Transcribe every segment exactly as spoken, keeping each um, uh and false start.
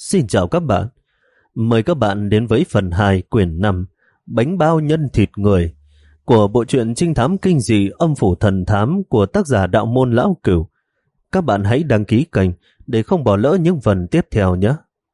Xin chào các bạn. Mời các bạn đến với phần hai quyển năm Bánh bao nhân thịt người của bộ truyện trinh thám kinh dị Âm phủ thần thám của tác giả Đạo Môn Lão Cửu. Các bạn hãy đăng ký kênh để không bỏ lỡ những phần tiếp theo nhé.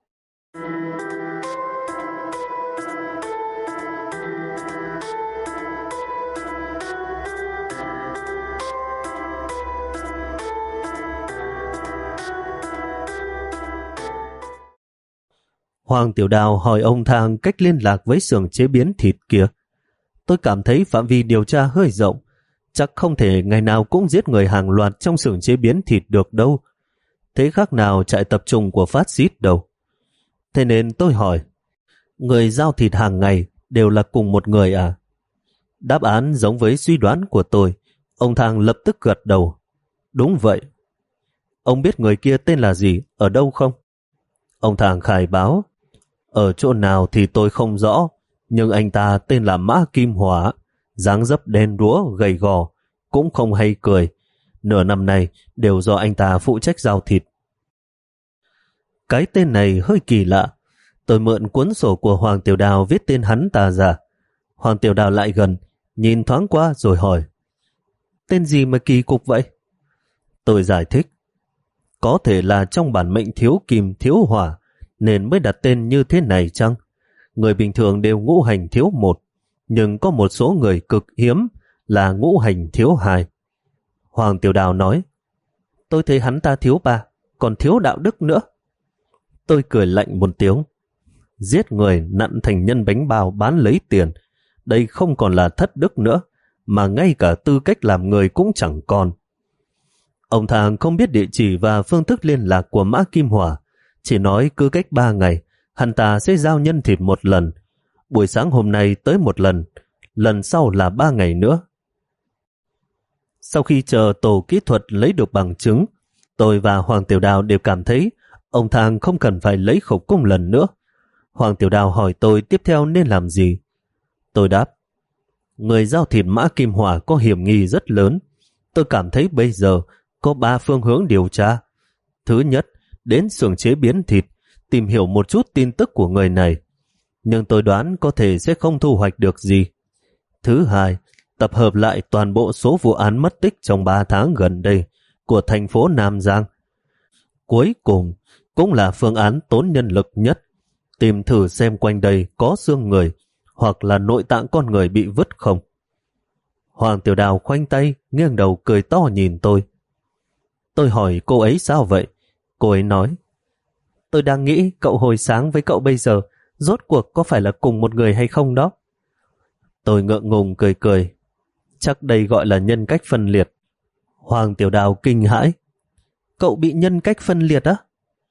Hoàng Tiểu Đào hỏi ông Thang cách liên lạc với xưởng chế biến thịt kia. Tôi cảm thấy phạm vi điều tra hơi rộng, chắc không thể ngày nào cũng giết người hàng loạt trong xưởng chế biến thịt được đâu. Thế khác nào trại tập trung của phát xít đâu. Thế nên tôi hỏi, người giao thịt hàng ngày đều là cùng một người à? Đáp án giống với suy đoán của tôi. Ông Thang lập tức gật đầu. Đúng vậy. Ông biết người kia tên là gì, ở đâu không? Ông Thang khai báo. Ở chỗ nào thì tôi không rõ, nhưng anh ta tên là Mã Kim Hỏa, dáng dấp đen đúa, gầy gò, cũng không hay cười. Nửa năm nay đều do anh ta phụ trách giao thịt. Cái tên này hơi kỳ lạ. Tôi mượn cuốn sổ của Hoàng Tiểu Đào viết tên hắn ta ra. Hoàng Tiểu Đào lại gần, nhìn thoáng qua rồi hỏi. Tên gì mà kỳ cục vậy? Tôi giải thích. Có thể là trong bản mệnh thiếu kim thiếu hỏa, nên mới đặt tên như thế này chăng? Người bình thường đều ngũ hành thiếu một, nhưng có một số người cực hiếm là ngũ hành thiếu hai. Hoàng Tiểu Đào nói, tôi thấy hắn ta thiếu ba, còn thiếu đạo đức nữa. Tôi cười lạnh một tiếng. Giết người nặn thành nhân bánh bao bán lấy tiền, đây không còn là thất đức nữa, mà ngay cả tư cách làm người cũng chẳng còn. Ông Thang không biết địa chỉ và phương thức liên lạc của Mã Kim Hỏa, chỉ nói cứ cách ba ngày, hắn ta sẽ giao nhân thịt một lần. Buổi sáng hôm nay tới một lần, lần sau là ba ngày nữa. Sau khi chờ tổ kỹ thuật lấy được bằng chứng, tôi và Hoàng Tiểu Đào đều cảm thấy ông Thang không cần phải lấy khẩu cung lần nữa. Hoàng Tiểu Đào hỏi tôi tiếp theo nên làm gì. Tôi đáp, người giao thịt Mã Kim Hỏa có hiểm nghi rất lớn. Tôi cảm thấy bây giờ có ba phương hướng điều tra. Thứ nhất, đến xưởng chế biến thịt, tìm hiểu một chút tin tức của người này. Nhưng tôi đoán có thể sẽ không thu hoạch được gì. Thứ hai, tập hợp lại toàn bộ số vụ án mất tích trong ba tháng gần đây của thành phố Nam Giang. Cuối cùng, cũng là phương án tốn nhân lực nhất. Tìm thử xem quanh đây có xương người hoặc là nội tạng con người bị vứt không. Hoàng Tiểu Đào khoanh tay, nghiêng đầu cười to nhìn tôi. Tôi hỏi cô ấy sao vậy? Cô ấy nói, tôi đang nghĩ cậu hồi sáng với cậu bây giờ rốt cuộc có phải là cùng một người hay không đó. Tôi ngượng ngùng cười cười. Chắc đây gọi là nhân cách phân liệt. Hoàng Tiểu Đào kinh hãi. Cậu bị nhân cách phân liệt á?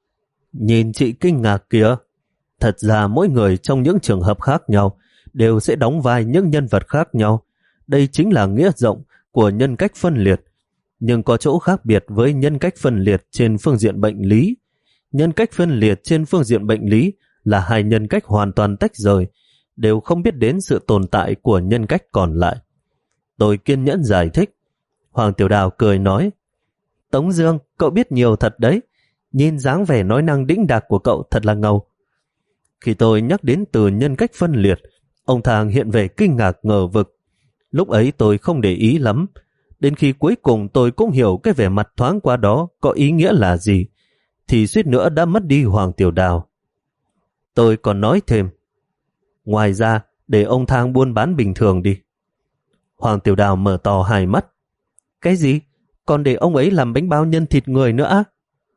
Nhìn chị kinh ngạc kìa. Thật ra mỗi người trong những trường hợp khác nhau đều sẽ đóng vai những nhân vật khác nhau. Đây chính là nghĩa rộng của nhân cách phân liệt. Nhưng có chỗ khác biệt với nhân cách phân liệt trên phương diện bệnh lý. Nhân cách phân liệt trên phương diện bệnh lý là hai nhân cách hoàn toàn tách rời, đều không biết đến sự tồn tại của nhân cách còn lại. Tôi kiên nhẫn giải thích. Hoàng Tiểu Đào cười nói, Tống Dương, cậu biết nhiều thật đấy. Nhìn dáng vẻ nói năng đĩnh đạc của cậu thật là ngầu. Khi tôi nhắc đến từ nhân cách phân liệt, ông Thang hiện vẻ kinh ngạc ngờ vực. Lúc ấy tôi không để ý lắm. Đến khi cuối cùng tôi cũng hiểu cái vẻ mặt thoáng qua đó có ý nghĩa là gì, thì suýt nữa đã mất đi Hoàng Tiểu Đào. Tôi còn nói thêm, ngoài ra để ông Thang buôn bán bình thường đi. Hoàng Tiểu Đào mở to hai mắt. Cái gì? Còn để ông ấy làm bánh bao nhân thịt người nữa á?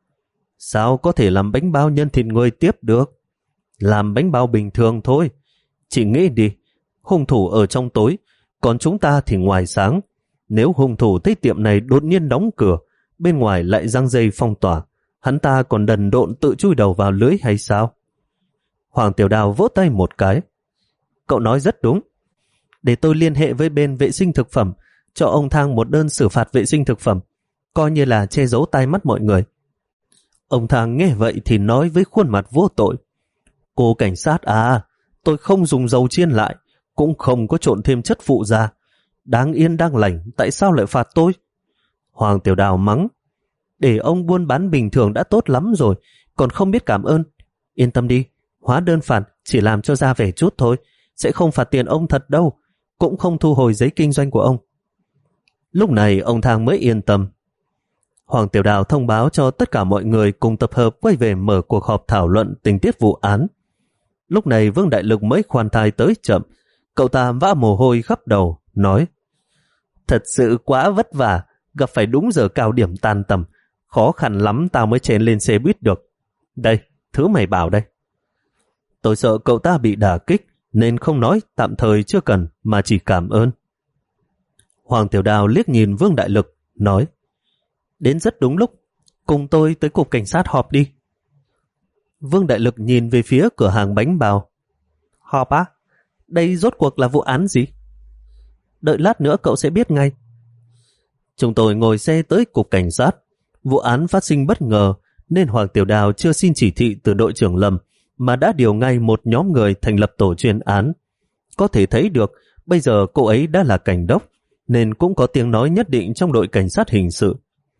Sao có thể làm bánh bao nhân thịt người tiếp được? Làm bánh bao bình thường thôi. Chị nghĩ đi, hung thủ ở trong tối, còn chúng ta thì ngoài sáng. Nếu hung thủ thấy tiệm này đột nhiên đóng cửa, bên ngoài lại giăng dây phong tỏa, hắn ta còn đần độn tự chui đầu vào lưới hay sao? Hoàng Tiểu Đào vỗ tay một cái. Cậu nói rất đúng. Để tôi liên hệ với bên vệ sinh thực phẩm, cho ông Thang một đơn xử phạt vệ sinh thực phẩm, coi như là che giấu tai mắt mọi người. Ông Thang nghe vậy thì nói với khuôn mặt vô tội. Cô cảnh sát à, tôi không dùng dầu chiên lại, cũng không có trộn thêm chất phụ ra. Đáng yên đang lành, tại sao lại phạt tôi? Hoàng Tiểu Đào mắng. Để ông buôn bán bình thường đã tốt lắm rồi, còn không biết cảm ơn. Yên tâm đi, hóa đơn phạt chỉ làm cho ra vẻ chút thôi, sẽ không phạt tiền ông thật đâu, cũng không thu hồi giấy kinh doanh của ông. Lúc này ông Thang mới yên tâm. Hoàng Tiểu Đào thông báo cho tất cả mọi người cùng tập hợp quay về mở cuộc họp thảo luận tình tiết vụ án. Lúc này Vương Đại Lực mới khoan thai tới chậm, cậu ta vã mồ hôi khắp đầu, nói: Thật sự quá vất vả, gặp phải đúng giờ cao điểm tan tầm, khó khăn lắm tao mới chen lên xe buýt được. Đây, thứ mày bảo đây. Tôi sợ cậu ta bị đả kích, nên không nói tạm thời chưa cần mà chỉ cảm ơn. Hoàng Tiểu Đào liếc nhìn Vương Đại Lực, nói: Đến rất đúng lúc, cùng tôi tới cục cảnh sát họp đi. Vương Đại Lực nhìn về phía cửa hàng bánh bao. Họp á? Đây rốt cuộc là vụ án gì? Đợi lát nữa cậu sẽ biết ngay. Chúng tôi ngồi xe tới cục cảnh sát. Vụ án phát sinh bất ngờ nên Hoàng Tiểu Đào chưa xin chỉ thị từ đội trưởng Lâm mà đã điều ngay một nhóm người thành lập tổ chuyên án. Có thể thấy được bây giờ cô ấy đã là cảnh đốc nên cũng có tiếng nói nhất định trong đội cảnh sát hình sự.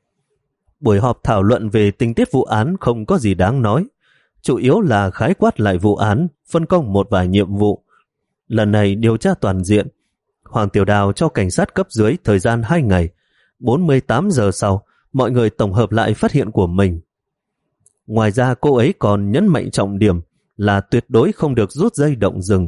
Buổi họp thảo luận về tình tiết vụ án không có gì đáng nói, chủ yếu là khái quát lại vụ án, phân công một vài nhiệm vụ. Lần này điều tra toàn diện, Hoàng Tiểu Đào cho cảnh sát cấp dưới thời gian hai ngày, bốn mươi tám giờ sau, mọi người tổng hợp lại phát hiện của mình. Ngoài ra cô ấy còn nhấn mạnh trọng điểm là tuyệt đối không được rút dây động rừng.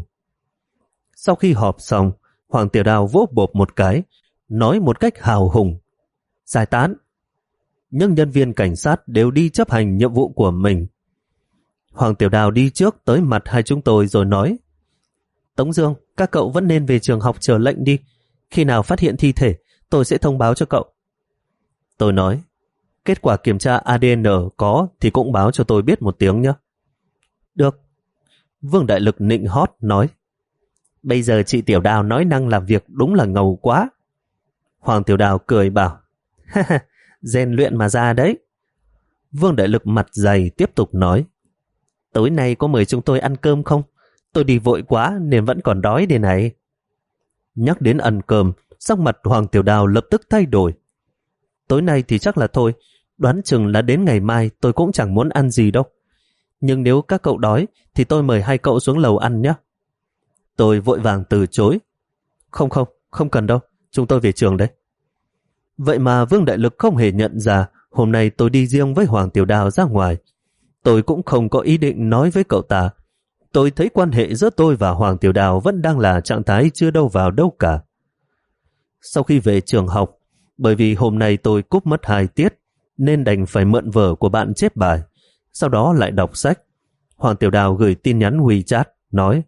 Sau khi họp xong, Hoàng Tiểu Đào vỗ bộp một cái, nói một cách hào hùng: Giải tán. Nhưng nhân viên cảnh sát đều đi chấp hành nhiệm vụ của mình. Hoàng Tiểu Đào đi trước tới mặt hai chúng tôi rồi nói: Tống Dương, các cậu vẫn nên về trường học chờ lệnh đi. Khi nào phát hiện thi thể, tôi sẽ thông báo cho cậu. Tôi nói: Kết quả kiểm tra a đê en có thì cũng báo cho tôi biết một tiếng nhé. Được. Vương Đại Lực nịnh hót nói: Bây giờ chị Tiểu Đào nói năng làm việc đúng là ngầu quá. Hoàng Tiểu Đào cười bảo: Ha ha, rèn luyện mà ra đấy. Vương Đại Lực mặt dày tiếp tục nói: Tối nay có mời chúng tôi ăn cơm không? Tôi đi vội quá nên vẫn còn đói đây này. Nhắc đến ăn cơm, sắc mặt Hoàng Tiểu Đào lập tức thay đổi. Tối nay thì chắc là thôi, đoán chừng là đến ngày mai tôi cũng chẳng muốn ăn gì đâu. Nhưng nếu các cậu đói thì tôi mời hai cậu xuống lầu ăn nhé. Tôi vội vàng từ chối. Không không, không cần đâu, chúng tôi về trường đấy. Vậy mà Vương Đại Lực không hề nhận ra hôm nay tôi đi riêng với Hoàng Tiểu Đào ra ngoài. Tôi cũng không có ý định nói với cậu ta. Tôi thấy quan hệ giữa tôi và Hoàng Tiểu Đào vẫn đang là trạng thái chưa đâu vào đâu cả. Sau khi về trường học, bởi vì hôm nay tôi cúp mất hai tiết, nên đành phải mượn vở của bạn chép bài, sau đó lại đọc sách. Hoàng Tiểu Đào gửi tin nhắn WeChat, nói: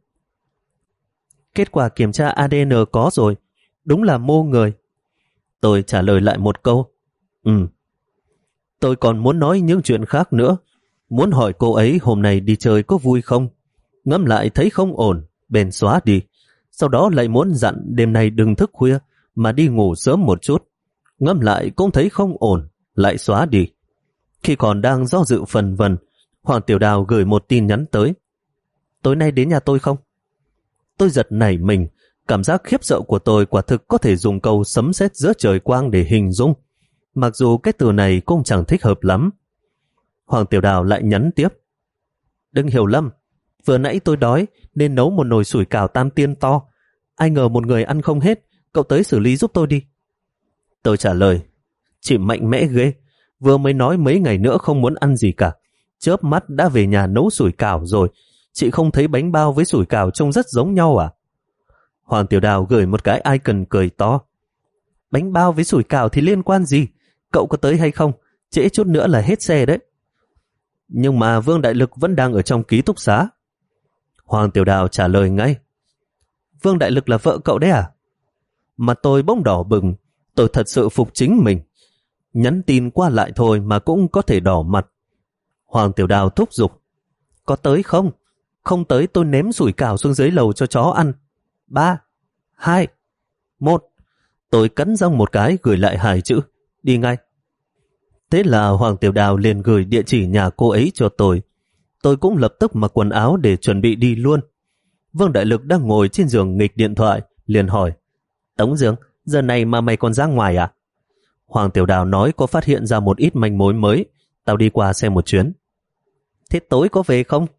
Kết quả kiểm tra a đê en có rồi, đúng là mô người. Tôi trả lời lại một câu: Ừ. Tôi còn muốn nói những chuyện khác nữa. Muốn hỏi cô ấy hôm nay đi chơi có vui không? Ngẫm lại thấy không ổn, bèn xóa đi. Sau đó lại muốn dặn đêm nay đừng thức khuya, mà đi ngủ sớm một chút. Ngẫm lại cũng thấy không ổn, lại xóa đi. Khi còn đang do dự phần vần, Hoàng Tiểu Đào gửi một tin nhắn tới: Tối nay đến nhà tôi không? Tôi giật nảy mình, cảm giác khiếp sợ của tôi quả thực có thể dùng câu sấm sét giữa trời quang để hình dung, mặc dù cái từ này cũng chẳng thích hợp lắm. Hoàng Tiểu Đào lại nhắn tiếp: Đừng hiểu lầm, vừa nãy tôi đói nên nấu một nồi sủi cảo tam tiên to. Ai ngờ một người ăn không hết, cậu tới xử lý giúp tôi đi. Tôi trả lời: Chị mạnh mẽ ghê, vừa mới nói mấy ngày nữa không muốn ăn gì cả, chớp mắt đã về nhà nấu sủi cảo rồi. Chị không thấy bánh bao với sủi cảo trông rất giống nhau à? Hoàng Tiểu Đào gửi một cái icon cười to: Bánh bao với sủi cảo thì liên quan gì? Cậu có tới hay không? Trễ chút nữa là hết xe đấy. Nhưng mà Vương Đại Lực vẫn đang ở trong ký túc xá. Hoàng Tiểu Đào trả lời ngay: Vương Đại Lực là vợ cậu đấy à? Mặt tôi bỗng đỏ bừng, tôi thật sự phục chính mình. Nhắn tin qua lại thôi mà cũng có thể đỏ mặt. Hoàng Tiểu Đào thúc giục: Có tới không? Không tới tôi ném sủi cảo xuống dưới lầu cho chó ăn. Ba, hai, một. Tôi cắn răng một cái gửi lại hai chữ: Đi ngay. Thế là Hoàng Tiểu Đào liền gửi địa chỉ nhà cô ấy cho tôi. Tôi cũng lập tức mặc quần áo để chuẩn bị đi luôn. Vương Đại Lực đang ngồi trên giường nghịch điện thoại, liền hỏi: Tống Dương, giờ này mà mày còn ra ngoài à? Hoàng Tiểu Đào nói có phát hiện ra một ít manh mối mới, tao đi qua xem một chuyến. Thế tối có về không?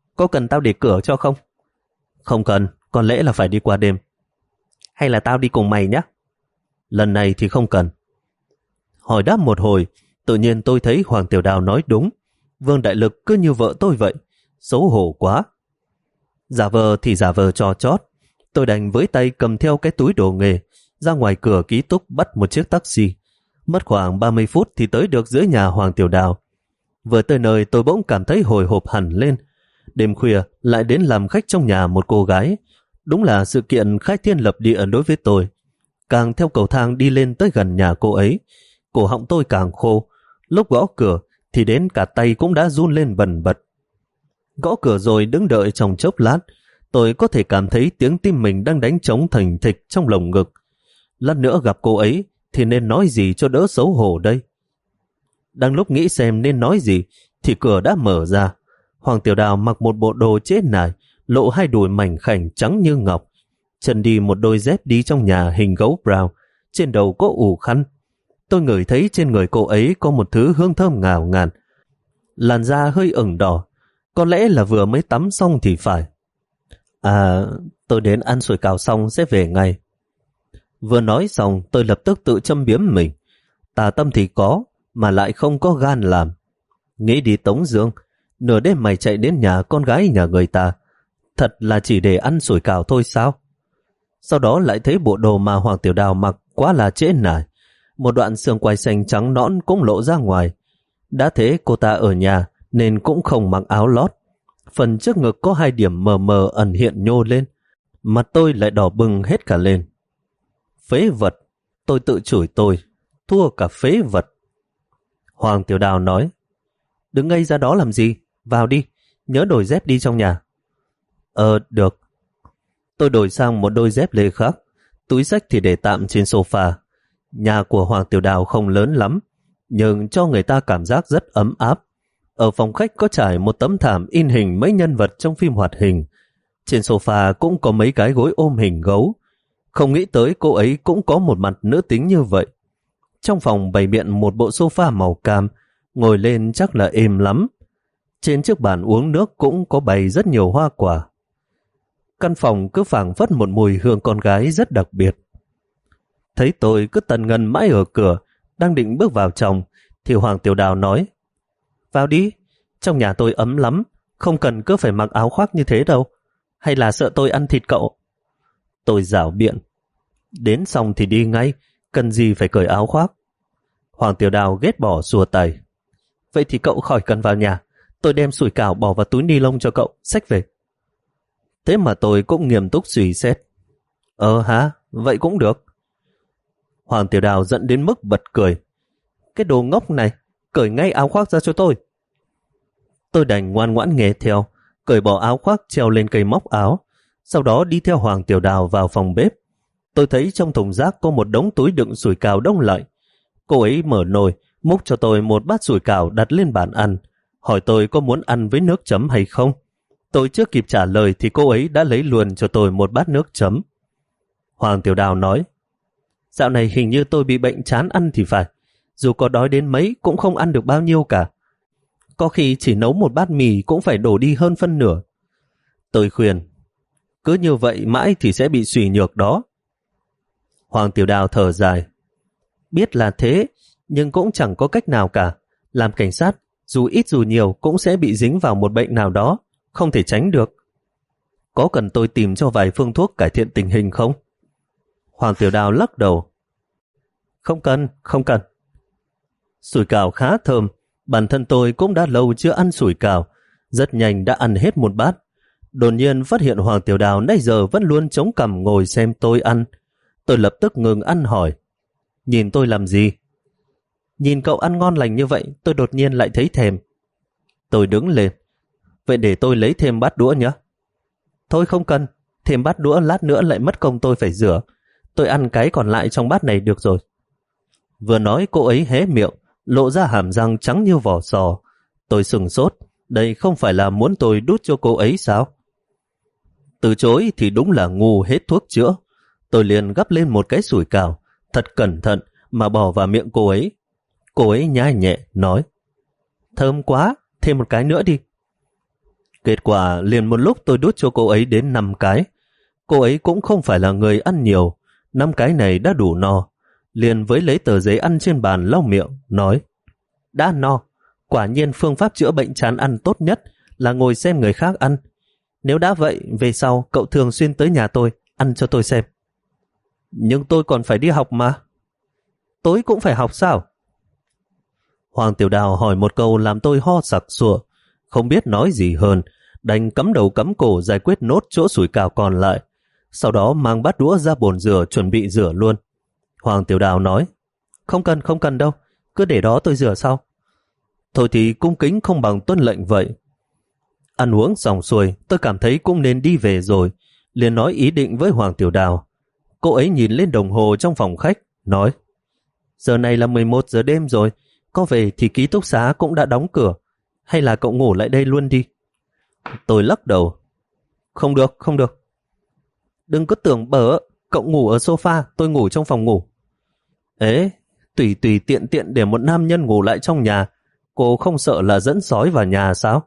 có cần tao để cửa cho không? Không cần, có lẽ là phải đi qua đêm. Hay là tao đi cùng mày nhé? Lần này thì không cần. Hỏi đáp một hồi, tự nhiên tôi thấy Hoàng Tiểu Đào nói đúng. Vương Đại Lực cứ như vợ tôi vậy, xấu hổ quá. Giả vờ thì giả vờ trò chót, tôi đành với tay cầm theo cái túi đồ nghề, ra ngoài cửa ký túc bắt một chiếc taxi. Mất khoảng ba mươi phút thì tới được dưới nhà Hoàng Tiểu Đào. Vừa tới nơi tôi bỗng cảm thấy hồi hộp hẳn lên. Đêm khuya lại đến làm khách trong nhà một cô gái. Đúng là sự kiện khai thiên lập địa đối với tôi. Càng theo cầu thang đi lên tới gần nhà cô ấy, cổ họng tôi càng khô. Lúc gõ cửa thì đến cả tay cũng đã run lên bần bật. Gõ cửa rồi đứng đợi trong chốc lát, tôi có thể cảm thấy tiếng tim mình đang đánh trống thình thịch trong lồng ngực. Lát nữa gặp cô ấy thì nên nói gì cho đỡ xấu hổ đây? Đang lúc nghĩ xem nên nói gì thì cửa đã mở ra. Hoàng Tiểu Đào mặc một bộ đồ chết nải, lộ hai đùi mảnh khảnh trắng như ngọc, chân đi một đôi dép đi trong nhà hình gấu brown, trên đầu có ủ khăn. Tôi ngửi thấy trên người cô ấy có một thứ hương thơm ngào ngạt, làn da hơi ửng đỏ, có lẽ là vừa mới tắm xong thì phải. À, tôi đến ăn sủi cảo xong sẽ về ngay. Vừa nói xong tôi lập tức tự châm biếm mình. Tà tâm thì có, mà lại không có gan làm. Nghĩ đi Tống Dương, nửa đêm mày chạy đến nhà con gái nhà người ta, thật là chỉ để ăn sủi cảo thôi sao? Sau đó lại thấy bộ đồ mà Hoàng Tiểu Đào mặc quá là trễ nải, một đoạn xương quai xanh trắng nõn cũng lộ ra ngoài. Đã thế cô ta ở nhà nên cũng không mặc áo lót. Phần trước ngực có hai điểm mờ mờ ẩn hiện nhô lên, mặt tôi lại đỏ bừng hết cả lên. Phế vật, tôi tự chửi tôi, thua cả phế vật. Hoàng Tiểu Đào nói, đứng ngây ra đó làm gì, vào đi, nhớ đổi dép đi trong nhà. Ờ, được. Tôi đổi sang một đôi dép lê khác, túi xách thì để tạm trên sofa. Nhà của Hoàng Tiểu Đào không lớn lắm, nhưng cho người ta cảm giác rất ấm áp. Ở phòng khách có trải một tấm thảm in hình mấy nhân vật trong phim hoạt hình. Trên sofa cũng có mấy cái gối ôm hình gấu. Không nghĩ tới cô ấy cũng có một mặt nữ tính như vậy. Trong phòng bày biện một bộ sofa màu cam, ngồi lên chắc là êm lắm. Trên chiếc bàn uống nước cũng có bày rất nhiều hoa quả. Căn phòng cứ phảng phất một mùi hương con gái rất đặc biệt. Thấy tôi cứ tần ngần mãi ở cửa, đang định bước vào trong, thì Hoàng Tiểu Đào nói, vào đi, trong nhà tôi ấm lắm, không cần cứ phải mặc áo khoác như thế đâu. Hay là sợ tôi ăn thịt cậu? Tôi giảo biện, đến xong thì đi ngay, cần gì phải cởi áo khoác. Hoàng Tiểu Đào ghét bỏ xua tay. Vậy thì cậu khỏi cần vào nhà, tôi đem sủi cảo bỏ vào túi ni lông cho cậu, xách về. Thế mà tôi cũng nghiêm túc suy xét. Ờ hả, vậy cũng được. Hoàng Tiểu Đào giận đến mức bật cười. Cái đồ ngốc này, cởi ngay áo khoác ra cho tôi. Tôi đành ngoan ngoãn nghe theo, cởi bỏ áo khoác treo lên cây móc áo, sau đó đi theo Hoàng Tiểu Đào vào phòng bếp. Tôi thấy trong thùng rác có một đống túi đựng sủi cảo đông lạnh. Cô ấy mở nồi, múc cho tôi một bát sủi cảo đặt lên bàn ăn, hỏi tôi có muốn ăn với nước chấm hay không. Tôi chưa kịp trả lời thì cô ấy đã lấy luôn cho tôi một bát nước chấm. Hoàng Tiểu Đào nói, dạo này hình như tôi bị bệnh chán ăn thì phải, dù có đói đến mấy cũng không ăn được bao nhiêu cả. Có khi chỉ nấu một bát mì cũng phải đổ đi hơn phân nửa. Tôi khuyên, cứ như vậy mãi thì sẽ bị suy nhược đó. Hoàng Tiểu Đào thở dài, biết là thế, nhưng cũng chẳng có cách nào cả. Làm cảnh sát, dù ít dù nhiều cũng sẽ bị dính vào một bệnh nào đó, không thể tránh được. Có cần tôi tìm cho vài phương thuốc cải thiện tình hình không? Hoàng Tiểu Đào lắc đầu. Không cần, không cần. Sủi cảo khá thơm, bản thân tôi cũng đã lâu chưa ăn sủi cảo, rất nhanh đã ăn hết một bát. Đột nhiên phát hiện Hoàng Tiểu Đào nãy giờ vẫn luôn chống cằm ngồi xem tôi ăn. Tôi lập tức ngừng ăn hỏi, nhìn tôi làm gì? Nhìn cậu ăn ngon lành như vậy, tôi đột nhiên lại thấy thèm. Tôi đứng lên, vậy để tôi lấy thêm bát đũa nhé. Thôi không cần, thêm bát đũa lát nữa lại mất công tôi phải rửa. Tôi ăn cái còn lại trong bát này được rồi. Vừa nói cô ấy hé miệng, lộ ra hàm răng trắng như vỏ sò. Tôi sừng sốt, đây không phải là muốn tôi đút cho cô ấy sao? Từ chối thì đúng là ngu hết thuốc chữa. Tôi liền gắp lên một cái sủi cảo, thật cẩn thận mà bỏ vào miệng cô ấy. Cô ấy nhai nhẹ, nói, thơm quá, thêm một cái nữa đi. Kết quả liền một lúc tôi đút cho cô ấy đến năm cái. Cô ấy cũng không phải là người ăn nhiều, năm cái này đã đủ no. Liền với lấy tờ giấy ăn trên bàn lau miệng, nói: đã no, quả nhiên phương pháp chữa bệnh chán ăn tốt nhất là ngồi xem người khác ăn. Nếu đã vậy, về sau cậu thường xuyên tới nhà tôi, ăn cho tôi xem. Nhưng tôi còn phải đi học mà. Tối cũng phải học sao? Hoàng Tiểu Đào hỏi một câu làm tôi ho sặc sụa, không biết nói gì hơn, đành cắm đầu cắm cổ giải quyết nốt chỗ sủi cảo còn lại. Sau đó mang bát đũa ra bồn rửa chuẩn bị rửa luôn. Hoàng Tiểu Đào nói: không cần, không cần đâu, cứ để đó tôi rửa sau. Thôi thì cung kính không bằng tuân lệnh vậy. Ăn uống xong xuôi, tôi cảm thấy cũng nên đi về rồi, liền nói ý định với Hoàng Tiểu Đào. Cô ấy nhìn lên đồng hồ trong phòng khách, nói: giờ này là mười một giờ đêm rồi, có về thì ký túc xá cũng đã đóng cửa, hay là cậu ngủ lại đây luôn đi? Tôi lắc đầu: không được, không được. Đừng có tưởng bở, cậu ngủ ở sofa, tôi ngủ trong phòng ngủ. Ế, tùy tùy tiện tiện để một nam nhân ngủ lại trong nhà, cô không sợ là dẫn sói vào nhà sao?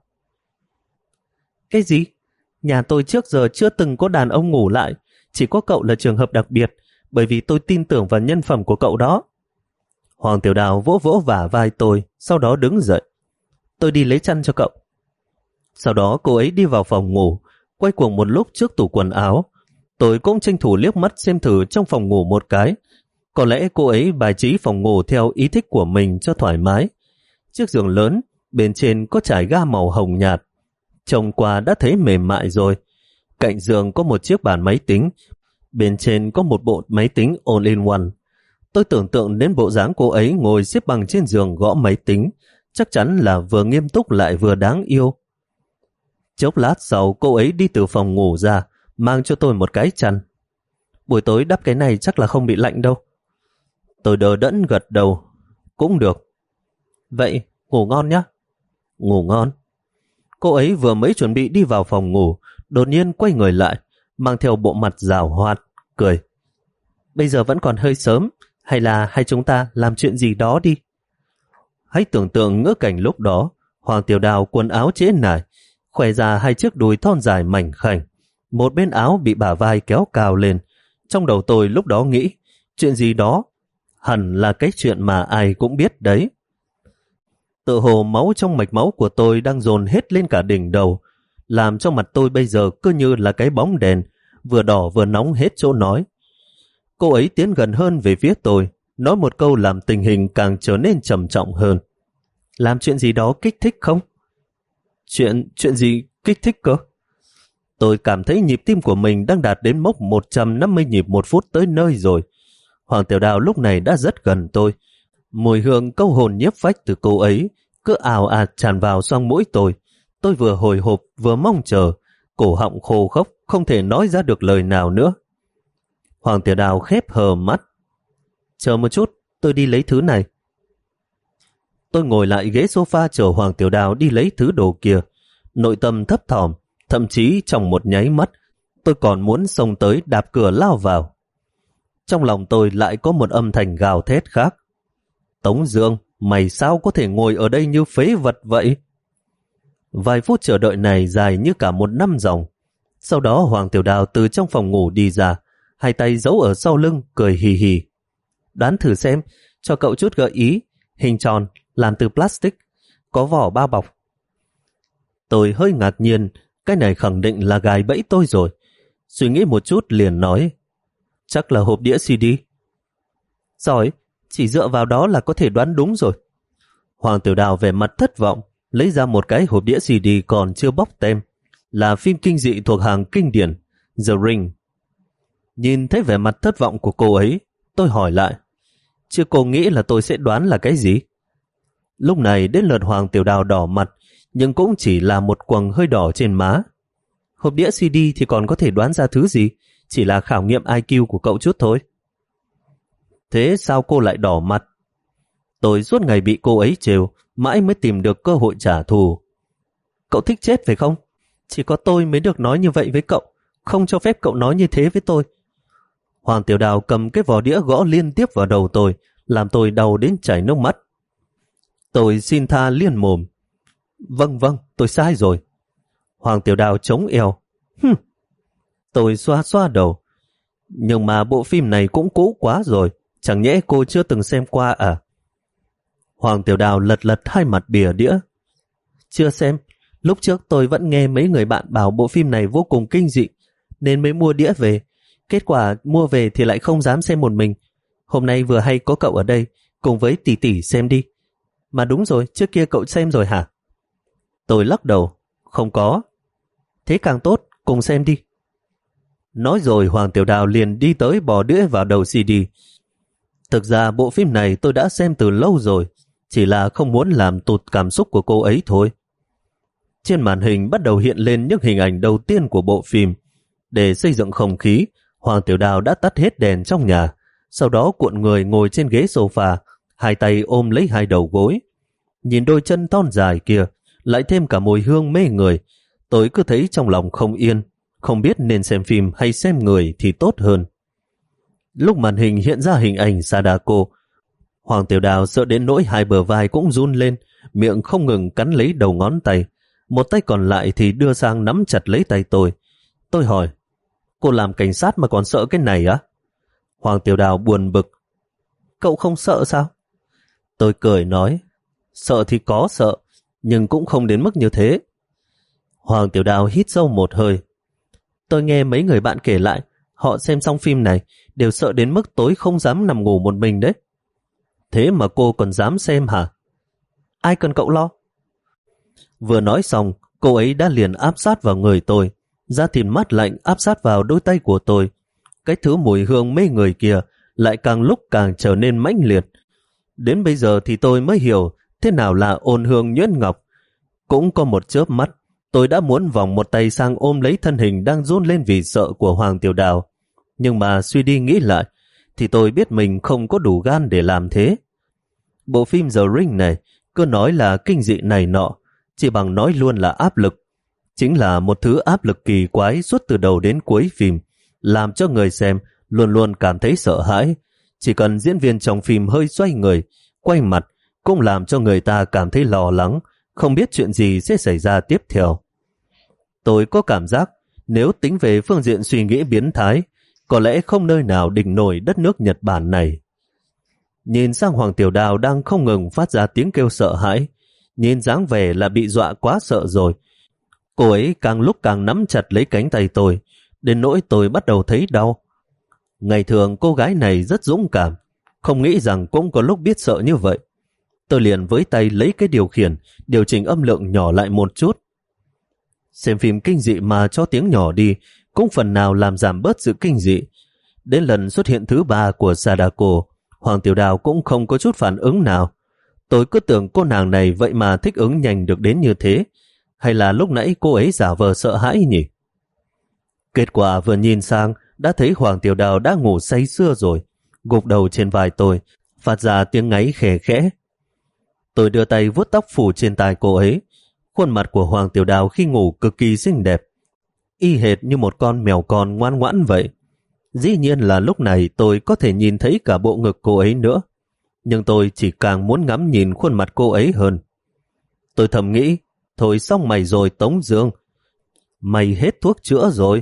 Cái gì? Nhà tôi trước giờ chưa từng có đàn ông ngủ lại, chỉ có cậu là trường hợp đặc biệt, bởi vì tôi tin tưởng vào nhân phẩm của cậu đó. Hoàng Tiểu Đào vỗ vỗ vả vai tôi, sau đó đứng dậy. Tôi đi lấy chăn cho cậu. Sau đó cô ấy đi vào phòng ngủ, quay cuồng một lúc trước tủ quần áo. Tôi cũng tranh thủ liếc mắt xem thử trong phòng ngủ một cái. Có lẽ cô ấy bài trí phòng ngủ theo ý thích của mình cho thoải mái. Chiếc giường lớn, bên trên có trải ga màu hồng nhạt. Trông qua đã thấy mềm mại rồi. Cạnh giường có một chiếc bàn máy tính, bên trên có một bộ máy tính all-in-one. Tôi tưởng tượng đến bộ dáng cô ấy ngồi xếp bằng trên giường gõ máy tính, chắc chắn là vừa nghiêm túc lại vừa đáng yêu. Chốc lát sau cô ấy đi từ phòng ngủ ra, mang cho tôi một cái chăn. Buổi tối đắp cái này chắc là không bị lạnh đâu. Tôi đờ đẫn gật đầu. Cũng được. Vậy ngủ ngon nhé. Ngủ ngon. Cô ấy vừa mới chuẩn bị đi vào phòng ngủ, đột nhiên quay người lại, mang theo bộ mặt giảo hoạt, cười. Bây giờ vẫn còn hơi sớm, hay là hai chúng ta làm chuyện gì đó đi? Hãy tưởng tượng ngỡ cảnh lúc đó, Hoàng Tiểu Đào quần áo trễ nải, khỏe ra hai chiếc đùi thon dài mảnh khảnh, một bên áo bị bả vai kéo cao lên. Trong đầu tôi lúc đó nghĩ, chuyện gì đó hẳn là cái chuyện mà ai cũng biết đấy. Tự hồ máu trong mạch máu của tôi đang dồn hết lên cả đỉnh đầu, làm cho mặt tôi bây giờ cứ như là cái bóng đèn, vừa đỏ vừa nóng hết chỗ nói. Cô ấy tiến gần hơn về phía tôi, nói một câu làm tình hình càng trở nên trầm trọng hơn. Làm chuyện gì đó kích thích không? Chuyện, chuyện gì kích thích cơ? Tôi cảm thấy nhịp tim của mình đang đạt đến mốc một trăm năm mươi nhịp một phút tới nơi rồi. Hoàng Tiểu Đào lúc này đã rất gần tôi. Mùi hương câu hồn nhiếp phách từ cô ấy cứ ào ạt tràn vào xoang mũi tôi. Tôi vừa hồi hộp vừa mong chờ, cổ họng khô khốc, không thể nói ra được lời nào nữa. Hoàng Tiểu Đào khép hờ mắt. Chờ một chút, tôi đi lấy thứ này. Tôi ngồi lại ghế sofa chờ Hoàng Tiểu Đào đi lấy thứ đồ kia. Nội tâm thấp thỏm, thậm chí trong một nháy mắt, tôi còn muốn xông tới đạp cửa lao vào. Trong lòng tôi lại có một âm thanh gào thét khác. Tống Dương, mày sao có thể ngồi ở đây như phế vật vậy? Vài phút chờ đợi này dài như cả một năm dòng. Sau đó Hoàng Tiểu Đào từ trong phòng ngủ đi ra, hai tay giấu ở sau lưng, cười hì hì. Đoán thử xem, cho cậu chút gợi ý, hình tròn, làm từ plastic, có vỏ bao bọc. Tôi hơi ngạc nhiên, cái này khẳng định là gài bẫy tôi rồi. Suy nghĩ một chút liền nói, chắc là hộp đĩa xê đê. Giỏi, chỉ dựa vào đó là có thể đoán đúng rồi. Hoàng Tiểu Đào vẻ mặt thất vọng, lấy ra một cái hộp đĩa xê đê còn chưa bóc tem, là phim kinh dị thuộc hàng kinh điển, The Ring. Nhìn thấy vẻ mặt thất vọng của cô ấy, tôi hỏi lại, chứ cô nghĩ là tôi sẽ đoán là cái gì? Lúc này đến lượt Hoàng Tiểu Đào đỏ mặt, nhưng cũng chỉ là một quầng hơi đỏ trên má. Hộp đĩa xê đê thì còn có thể đoán ra thứ gì, chỉ là khảo nghiệm i kiu của cậu chút thôi. Thế sao cô lại đỏ mặt? Tôi suốt ngày bị cô ấy trêu, mãi mới tìm được cơ hội trả thù. Cậu thích chết phải không? Chỉ có tôi mới được nói như vậy với cậu, không cho phép cậu nói như thế với tôi. Hoàng Tiểu Đào cầm cái vỏ đĩa gõ liên tiếp vào đầu tôi, làm tôi đau đến chảy nước mắt. Tôi xin tha liên mồm. Vâng vâng, tôi sai rồi. Hoàng Tiểu Đào chống eo. Hừm. Tôi xoa xoa đầu. Nhưng mà bộ phim này cũng cũ quá rồi, chẳng nhẽ cô chưa từng xem qua à? Hoàng Tiểu Đào lật lật hai mặt bìa đĩa. Chưa xem, lúc trước tôi vẫn nghe mấy người bạn bảo bộ phim này vô cùng kinh dị, nên mới mua đĩa về. Kết quả mua về thì lại không dám xem một mình. Hôm nay vừa hay có cậu ở đây, cùng với tỷ tỷ xem đi. Mà đúng rồi, trước kia cậu xem rồi hả? Tôi lắc đầu, không có. Thế càng tốt, cùng xem đi. Nói rồi Hoàng Tiểu Đào liền đi tới bò đĩa vào đầu xê đê. Thực ra bộ phim này tôi đã xem từ lâu rồi, chỉ là không muốn làm tụt cảm xúc của cô ấy thôi. Trên màn hình bắt đầu hiện lên những hình ảnh đầu tiên của bộ phim. Để xây dựng không khí, Hoàng Tiểu Đào đã tắt hết đèn trong nhà, sau đó cuộn người ngồi trên ghế sofa, hai tay ôm lấy hai đầu gối. Nhìn đôi chân thon dài kia, lại thêm cả mùi hương mê người, tôi cứ thấy trong lòng không yên, không biết nên xem phim hay xem người thì tốt hơn. Lúc màn hình hiện ra hình ảnh Sadako, Hoàng Tiểu Đào sợ đến nỗi hai bờ vai cũng run lên, miệng không ngừng cắn lấy đầu ngón tay, một tay còn lại thì đưa sang nắm chặt lấy tay tôi. Tôi hỏi, cô làm cảnh sát mà còn sợ cái này á? Hoàng Tiểu Đào buồn bực, cậu không sợ sao? Tôi cười nói, sợ thì có sợ, nhưng cũng không đến mức như thế. Hoàng Tiểu Đào hít sâu một hơi. Tôi nghe mấy người bạn kể lại, họ xem xong phim này đều sợ đến mức tối không dám nằm ngủ một mình đấy. Thế mà cô còn dám xem hả? Ai cần cậu lo? Vừa nói xong, cô ấy đã liền áp sát vào người tôi, da thịt mát lạnh áp sát vào đôi tay của tôi. Cái thứ mùi hương mê người kia lại càng lúc càng trở nên mãnh liệt. Đến bây giờ thì tôi mới hiểu thế nào là ôn hương nhuyễn ngọc. Cũng có một chớp mắt, tôi đã muốn vòng một tay sang ôm lấy thân hình đang run lên vì sợ của Hoàng Tiểu Đào. Nhưng mà suy đi nghĩ lại, thì tôi biết mình không có đủ gan để làm thế. Bộ phim The Ring này, cứ nói là kinh dị này nọ, chỉ bằng nói luôn là áp lực. Chính là một thứ áp lực kỳ quái suốt từ đầu đến cuối phim, làm cho người xem luôn luôn cảm thấy sợ hãi. Chỉ cần diễn viên trong phim hơi xoay người, quay mặt, cũng làm cho người ta cảm thấy lo lắng, không biết chuyện gì sẽ xảy ra tiếp theo. Tôi có cảm giác, nếu tính về phương diện suy nghĩ biến thái, có lẽ không nơi nào địch nổi đất nước Nhật Bản này. Nhìn sang Hoàng Tiểu Đào đang không ngừng phát ra tiếng kêu sợ hãi, nhìn dáng vẻ là bị dọa quá sợ rồi. Cô ấy càng lúc càng nắm chặt lấy cánh tay tôi, đến nỗi tôi bắt đầu thấy đau. Ngày thường cô gái này rất dũng cảm, không nghĩ rằng cũng có lúc biết sợ như vậy. Tôi liền với tay lấy cái điều khiển, điều chỉnh âm lượng nhỏ lại một chút. Xem phim kinh dị mà cho tiếng nhỏ đi, cũng phần nào làm giảm bớt sự kinh dị. Đến lần xuất hiện thứ ba của Sadako, Hoàng Tiểu Đào cũng không có chút phản ứng nào. Tôi cứ tưởng cô nàng này vậy mà thích ứng nhanh được đến như thế, hay là lúc nãy cô ấy giả vờ sợ hãi nhỉ? Kết quả vừa nhìn sang, đã thấy Hoàng Tiểu Đào đã ngủ say sưa rồi, gục đầu trên vai tôi, phát ra tiếng ngáy khẽ khẽ. Tôi đưa tay vuốt tóc phủ trên tai cô ấy. Khuôn mặt của Hoàng Tiểu Đào khi ngủ cực kỳ xinh đẹp, y hệt như một con mèo con ngoan ngoãn vậy. Dĩ nhiên là lúc này tôi có thể nhìn thấy cả bộ ngực cô ấy nữa, nhưng tôi chỉ càng muốn ngắm nhìn khuôn mặt cô ấy hơn. Tôi thầm nghĩ, thôi xong mày rồi Tống Dương, mày hết thuốc chữa rồi.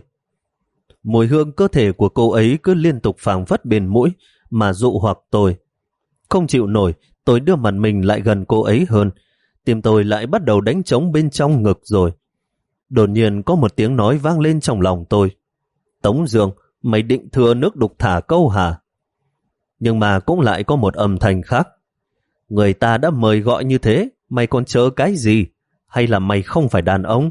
Mùi hương cơ thể của cô ấy cứ liên tục phảng phất bên mũi mà dụ hoặc tôi. Không chịu nổi, tôi đưa mặt mình lại gần cô ấy hơn, tim tôi lại bắt đầu đánh trống bên trong ngực rồi. Đột nhiên có một tiếng nói vang lên trong lòng tôi. Tống Dương, mày định thừa nước đục thả câu hả? Nhưng mà cũng lại có một âm thanh khác. Người ta đã mời gọi như thế, mày còn chờ cái gì? Hay là mày không phải đàn ông?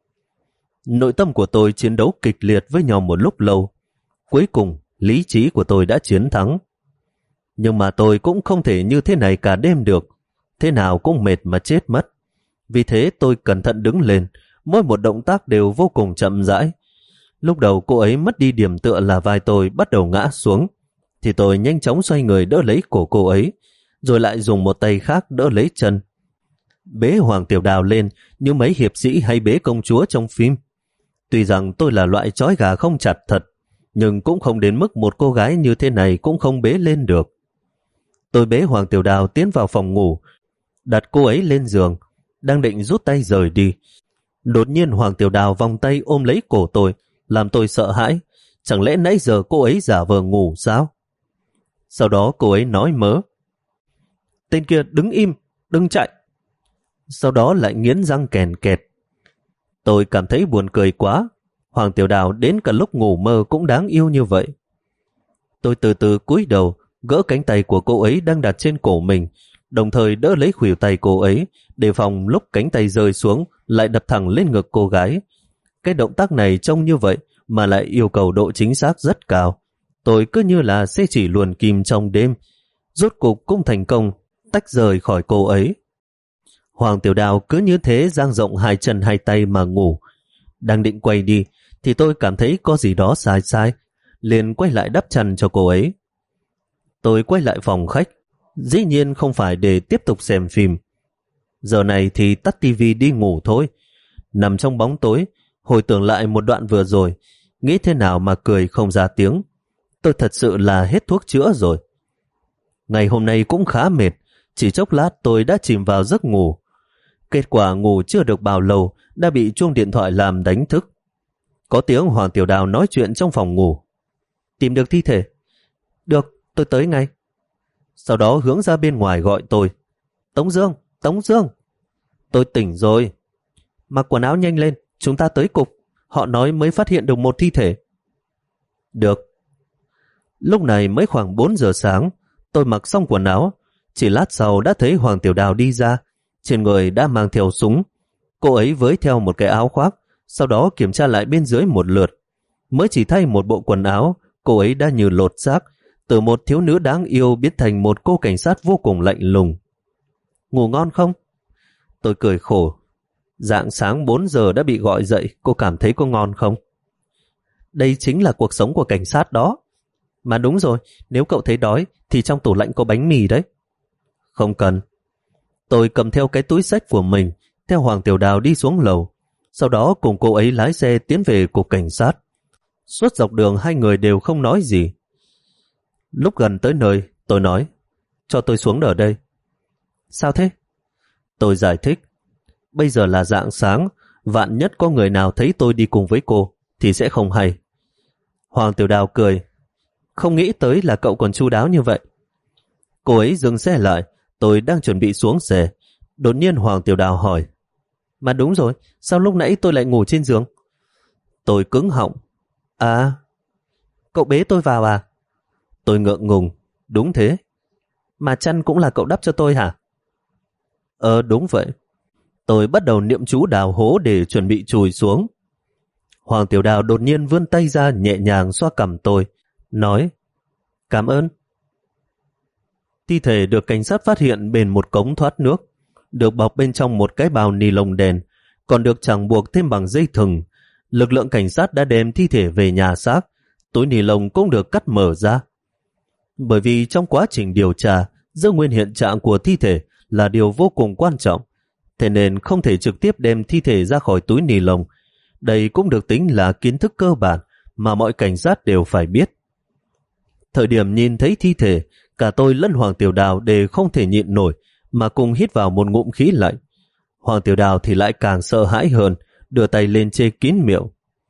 Nội tâm của tôi chiến đấu kịch liệt với nhau một lúc lâu. Cuối cùng, lý trí của tôi đã chiến thắng. Nhưng mà tôi cũng không thể như thế này cả đêm được. Thế nào cũng mệt mà chết mất. Vì thế tôi cẩn thận đứng lên, mỗi một động tác đều vô cùng chậm rãi. Lúc đầu cô ấy mất đi điểm tựa là vai tôi bắt đầu ngã xuống, thì tôi nhanh chóng xoay người đỡ lấy cổ cô ấy, rồi lại dùng một tay khác đỡ lấy chân. Bế Hoàng Tiểu Đào lên như mấy hiệp sĩ hay bế công chúa trong phim. Tuy rằng tôi là loại trói gà không chặt thật, nhưng cũng không đến mức một cô gái như thế này cũng không bế lên được. Tôi bế Hoàng Tiểu Đào tiến vào phòng ngủ, đặt cô ấy lên giường, đang định rút tay rời đi. Đột nhiên Hoàng Tiểu Đào vòng tay ôm lấy cổ tôi, làm tôi sợ hãi. Chẳng lẽ nãy giờ cô ấy giả vờ ngủ sao? Sau đó cô ấy nói mớ: tên kia đứng im, đừng chạy. Sau đó lại nghiến răng kèn kẹt. Tôi cảm thấy buồn cười quá. Hoàng Tiểu Đào đến cả lúc ngủ mơ cũng đáng yêu như vậy. Tôi từ từ cúi đầu, gỡ cánh tay của cô ấy đang đặt trên cổ mình, đồng thời đỡ lấy khuỷu tay cô ấy, đề phòng lúc cánh tay rơi xuống lại đập thẳng lên ngực cô gái. Cái động tác này trông như vậy mà lại yêu cầu độ chính xác rất cao. Tôi cứ như là sẽ chỉ luồn kim trong đêm. Rốt cục cũng thành công tách rời khỏi cô ấy. Hoàng Tiểu Đào cứ như thế dang rộng hai chân hai tay mà ngủ. Đang định quay đi thì tôi cảm thấy có gì đó sai sai, liền quay lại đắp chăn cho cô ấy. Tôi quay lại phòng khách, dĩ nhiên không phải để tiếp tục xem phim. Giờ này thì tắt tivi đi ngủ thôi. Nằm trong bóng tối, hồi tưởng lại một đoạn vừa rồi, nghĩ thế nào mà cười không ra tiếng. Tôi thật sự là hết thuốc chữa rồi. Ngày hôm nay cũng khá mệt, chỉ chốc lát tôi đã chìm vào giấc ngủ. Kết quả ngủ chưa được bao lâu đã bị chuông điện thoại làm đánh thức. Có tiếng Hoàng Tiểu Đào nói chuyện trong phòng ngủ. Tìm được thi thể? Được, tôi tới ngay. Sau đó hướng ra bên ngoài gọi tôi. Tống Dương, Tống Dương. Tôi tỉnh rồi. Mặc quần áo nhanh lên, chúng ta tới cục. Họ nói mới phát hiện được một thi thể. Được. Lúc này mới khoảng bốn giờ sáng, tôi mặc xong quần áo. Chỉ lát sau đã thấy Hoàng Tiểu Đào đi ra. Trên người đã mang theo súng. Cô ấy với theo một cái áo khoác, sau đó kiểm tra lại bên dưới một lượt. Mới chỉ thay một bộ quần áo, cô ấy đã như lột xác, từ một thiếu nữ đáng yêu biến thành một cô cảnh sát vô cùng lạnh lùng. Ngủ ngon không? Tôi cười khổ. Rạng sáng bốn giờ đã bị gọi dậy, cô cảm thấy có ngon không? Đây chính là cuộc sống của cảnh sát đó. Mà đúng rồi, nếu cậu thấy đói thì trong tủ lạnh có bánh mì đấy. Không cần. Tôi cầm theo cái túi xách của mình, theo Hoàng Tiểu Đào đi xuống lầu. Sau đó cùng cô ấy lái xe tiến về cục cảnh sát. Suốt dọc đường hai người đều không nói gì. Lúc gần tới nơi, tôi nói, cho tôi xuống ở đây. Sao thế? Tôi giải thích, bây giờ là rạng sáng, vạn nhất có người nào thấy tôi đi cùng với cô thì sẽ không hay. Hoàng Tiểu Đào cười, không nghĩ tới là cậu còn chu đáo như vậy. Cô ấy dừng xe lại, tôi đang chuẩn bị xuống xe. Đột nhiên Hoàng Tiểu Đào hỏi, mà đúng rồi, sao lúc nãy tôi lại ngủ trên giường? Tôi cứng họng, à, cậu bế tôi vào à? Tôi ngượng ngùng, đúng thế. Mà chăn cũng là cậu đắp cho tôi hả? Ờ đúng vậy. Tôi bắt đầu niệm chú đào hố để chuẩn bị chùi xuống. Hoàng Tiểu Đào đột nhiên vươn tay ra nhẹ nhàng xoa cằm tôi, nói, cảm ơn. Thi thể được cảnh sát phát hiện bên một cống thoát nước, được bọc bên trong một cái bao ni lông đen, còn được chẳng buộc thêm bằng dây thừng. Lực lượng cảnh sát đã đem thi thể về nhà xác, túi ni lông cũng được cắt mở ra. Bởi vì trong quá trình điều tra, giữ nguyên hiện trạng của thi thể là điều vô cùng quan trọng, thế nên không thể trực tiếp đem thi thể ra khỏi túi ni lông. Đây cũng được tính là kiến thức cơ bản mà mọi cảnh sát đều phải biết. Thời điểm nhìn thấy thi thể, cả tôi lẫn Hoàng Tiểu Đào đều không thể nhịn nổi mà cùng hít vào một ngụm khí lạnh. Hoàng Tiểu Đào thì lại càng sợ hãi hơn, đưa tay lên chê kín miệng.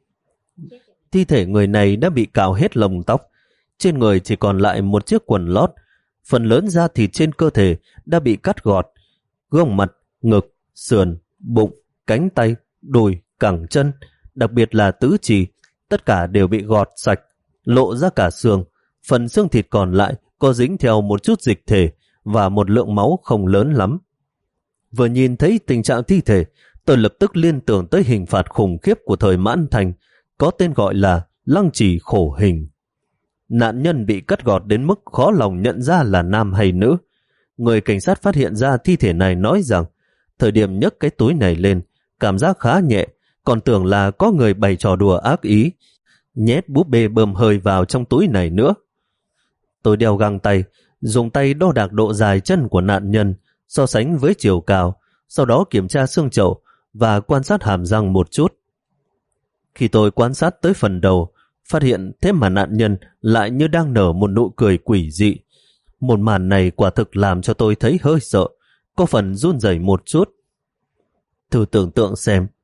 Thi thể người này đã bị cạo hết lông tóc, trên người chỉ còn lại một chiếc quần lót, phần lớn da thịt trên cơ thể đã bị cắt gọt, gương mặt, ngực, sườn, bụng, cánh tay, đùi, cẳng chân, đặc biệt là tứ chi, tất cả đều bị gọt sạch, lộ ra cả xương. Phần xương thịt còn lại có dính theo một chút dịch thể và một lượng máu không lớn lắm. Vừa nhìn thấy tình trạng thi thể, tôi lập tức liên tưởng tới hình phạt khủng khiếp của thời Mãn Thành, có tên gọi là lăng trì khổ hình. Nạn nhân bị cắt gọt đến mức khó lòng nhận ra là nam hay nữ. Người cảnh sát phát hiện ra thi thể này nói rằng, thời điểm nhấc cái túi này lên, cảm giác khá nhẹ, còn tưởng là có người bày trò đùa ác ý, nhét búp bê bơm hơi vào trong túi này nữa. Tôi đeo găng tay, dùng tay đo đạc độ dài chân của nạn nhân, so sánh với chiều cao, sau đó kiểm tra xương chậu và quan sát hàm răng một chút. Khi tôi quan sát tới phần đầu, phát hiện thế mà nạn nhân lại như đang nở một nụ cười quỷ dị. Một màn này quả thực làm cho tôi thấy hơi sợ, có phần run rẩy một chút. Thử tưởng tượng xem,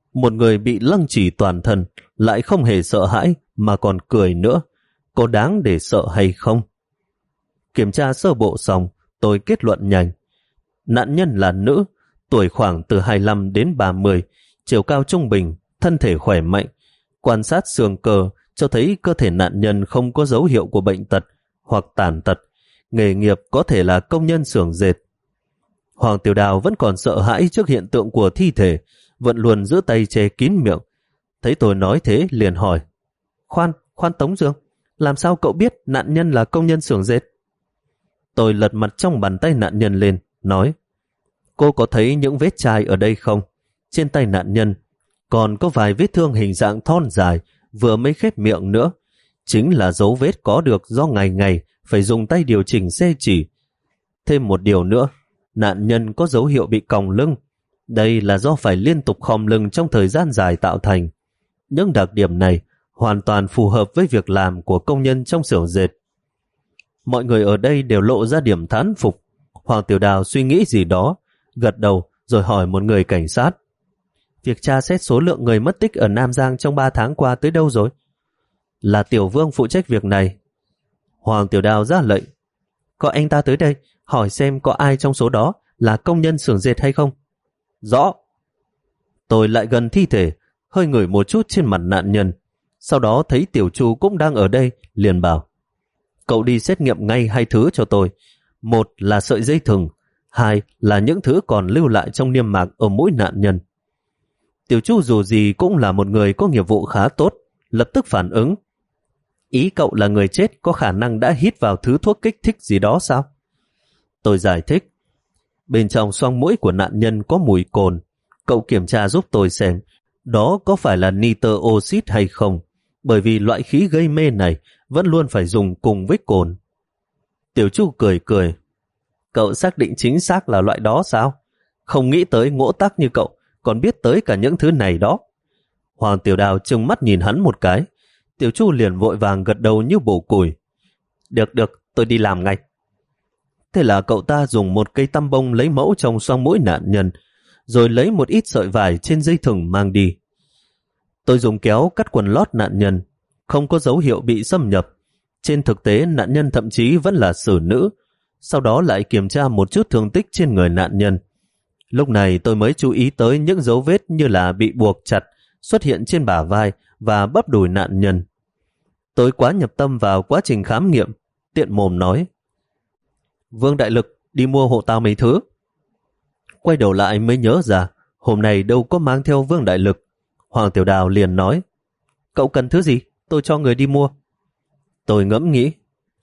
Một người bị lăng trì toàn thân lại không hề sợ hãi mà còn cười nữa, có đáng để sợ hay không? Kiểm tra sơ bộ xong, tôi kết luận nhanh. Nạn nhân là nữ, tuổi khoảng từ hai mươi lăm đến ba mươi, chiều cao trung bình, thân thể khỏe mạnh. Quan sát xương cơ cho thấy cơ thể nạn nhân không có dấu hiệu của bệnh tật hoặc tàn tật. Nghề nghiệp có thể là công nhân xưởng dệt. Hoàng Tiểu Đào vẫn còn sợ hãi trước hiện tượng của thi thể, vẫn luôn giữ tay che kín miệng. Thấy tôi nói thế liền hỏi: Khoan, khoan Tống Dương, làm sao cậu biết nạn nhân là công nhân xưởng dệt? Tôi lật mặt trong bàn tay nạn nhân lên, nói: Cô có thấy những vết chai ở đây không? Trên tay nạn nhân còn có vài vết thương hình dạng thon dài, vừa mới khép miệng nữa. Chính là dấu vết có được do ngày ngày phải dùng tay điều chỉnh xe chỉ. Thêm một điều nữa, nạn nhân có dấu hiệu bị còng lưng. Đây là do phải liên tục khom lưng trong thời gian dài tạo thành. Những đặc điểm này hoàn toàn phù hợp với việc làm của công nhân trong xưởng dệt. Mọi người ở đây đều lộ ra điểm thán phục. Hoàng Tiểu Đào suy nghĩ gì đó, gật đầu rồi hỏi một người cảnh sát: Việc tra xét số lượng người mất tích ở Nam Giang trong ba tháng qua tới đâu rồi? Là Tiểu Vương phụ trách việc này. Hoàng Tiểu Đào ra lệnh: Có anh ta tới đây, hỏi xem có ai trong số đó là công nhân xưởng dệt hay không. Rõ. Tôi lại gần thi thể, hơi ngửi một chút trên mặt nạn nhân. Sau đó thấy Tiểu Chu cũng đang ở đây, liền bảo: Cậu đi xét nghiệm ngay hai thứ cho tôi. Một là sợi dây thừng, hai là những thứ còn lưu lại trong niêm mạc ở mũi nạn nhân. Tiểu Chu dù gì cũng là một người có nghiệp vụ khá tốt, lập tức phản ứng: Ý cậu là người chết có khả năng đã hít vào thứ thuốc kích thích gì đó sao? Tôi giải thích: Bên trong xoang mũi của nạn nhân có mùi cồn. Cậu kiểm tra giúp tôi xem đó có phải là nitơ oxit hay không, bởi vì loại khí gây mê này vẫn luôn phải dùng cùng với cồn. Tiểu Chu cười cười: Cậu xác định chính xác là loại đó sao? Không nghĩ tới ngỗ tác như cậu còn biết tới cả những thứ này đó. Hoàng Tiểu Đào trừng mắt nhìn hắn một cái. Tiểu Chu liền vội vàng gật đầu như bổ củi: Được được, tôi đi làm ngay. Thế là cậu ta dùng một cây tăm bông lấy mẫu trong xoang mũi nạn nhân, rồi lấy một ít sợi vải trên dây thừng mang đi. Tôi dùng kéo cắt quần lót nạn nhân, không có dấu hiệu bị xâm nhập. Trên thực tế nạn nhân thậm chí vẫn là xử nữ. Sau đó lại kiểm tra một chút thương tích trên người nạn nhân. Lúc này tôi mới chú ý tới những dấu vết như là bị buộc chặt xuất hiện trên bả vai và bắp đùi nạn nhân. Tôi quá nhập tâm vào quá trình khám nghiệm, tiện mồm nói: Vương Đại Lực, đi mua hộ tao mấy thứ. Quay đầu lại mới nhớ ra hôm nay đâu có mang theo Vương Đại Lực. Hoàng Tiểu Đào liền nói: Cậu cần thứ gì? Tôi cho người đi mua. Tôi ngẫm nghĩ: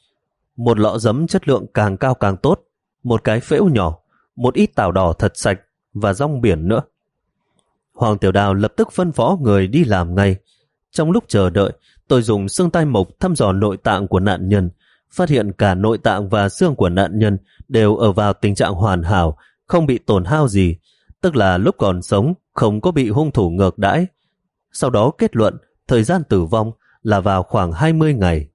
Một lọ giấm chất lượng càng cao càng tốt, một cái phễu nhỏ, một ít tảo đỏ thật sạch và rong biển nữa. Hoàng Tiểu Đào lập tức phân phó người đi làm ngay. Trong lúc chờ đợi, tôi dùng xương tai mộc thăm dò nội tạng của nạn nhân, phát hiện cả nội tạng và xương của nạn nhân đều ở vào tình trạng hoàn hảo, không bị tổn hao gì, tức là lúc còn sống không có bị hung thủ ngược đãi. Sau đó kết luận thời gian tử vong là vào khoảng hai mươi ngày.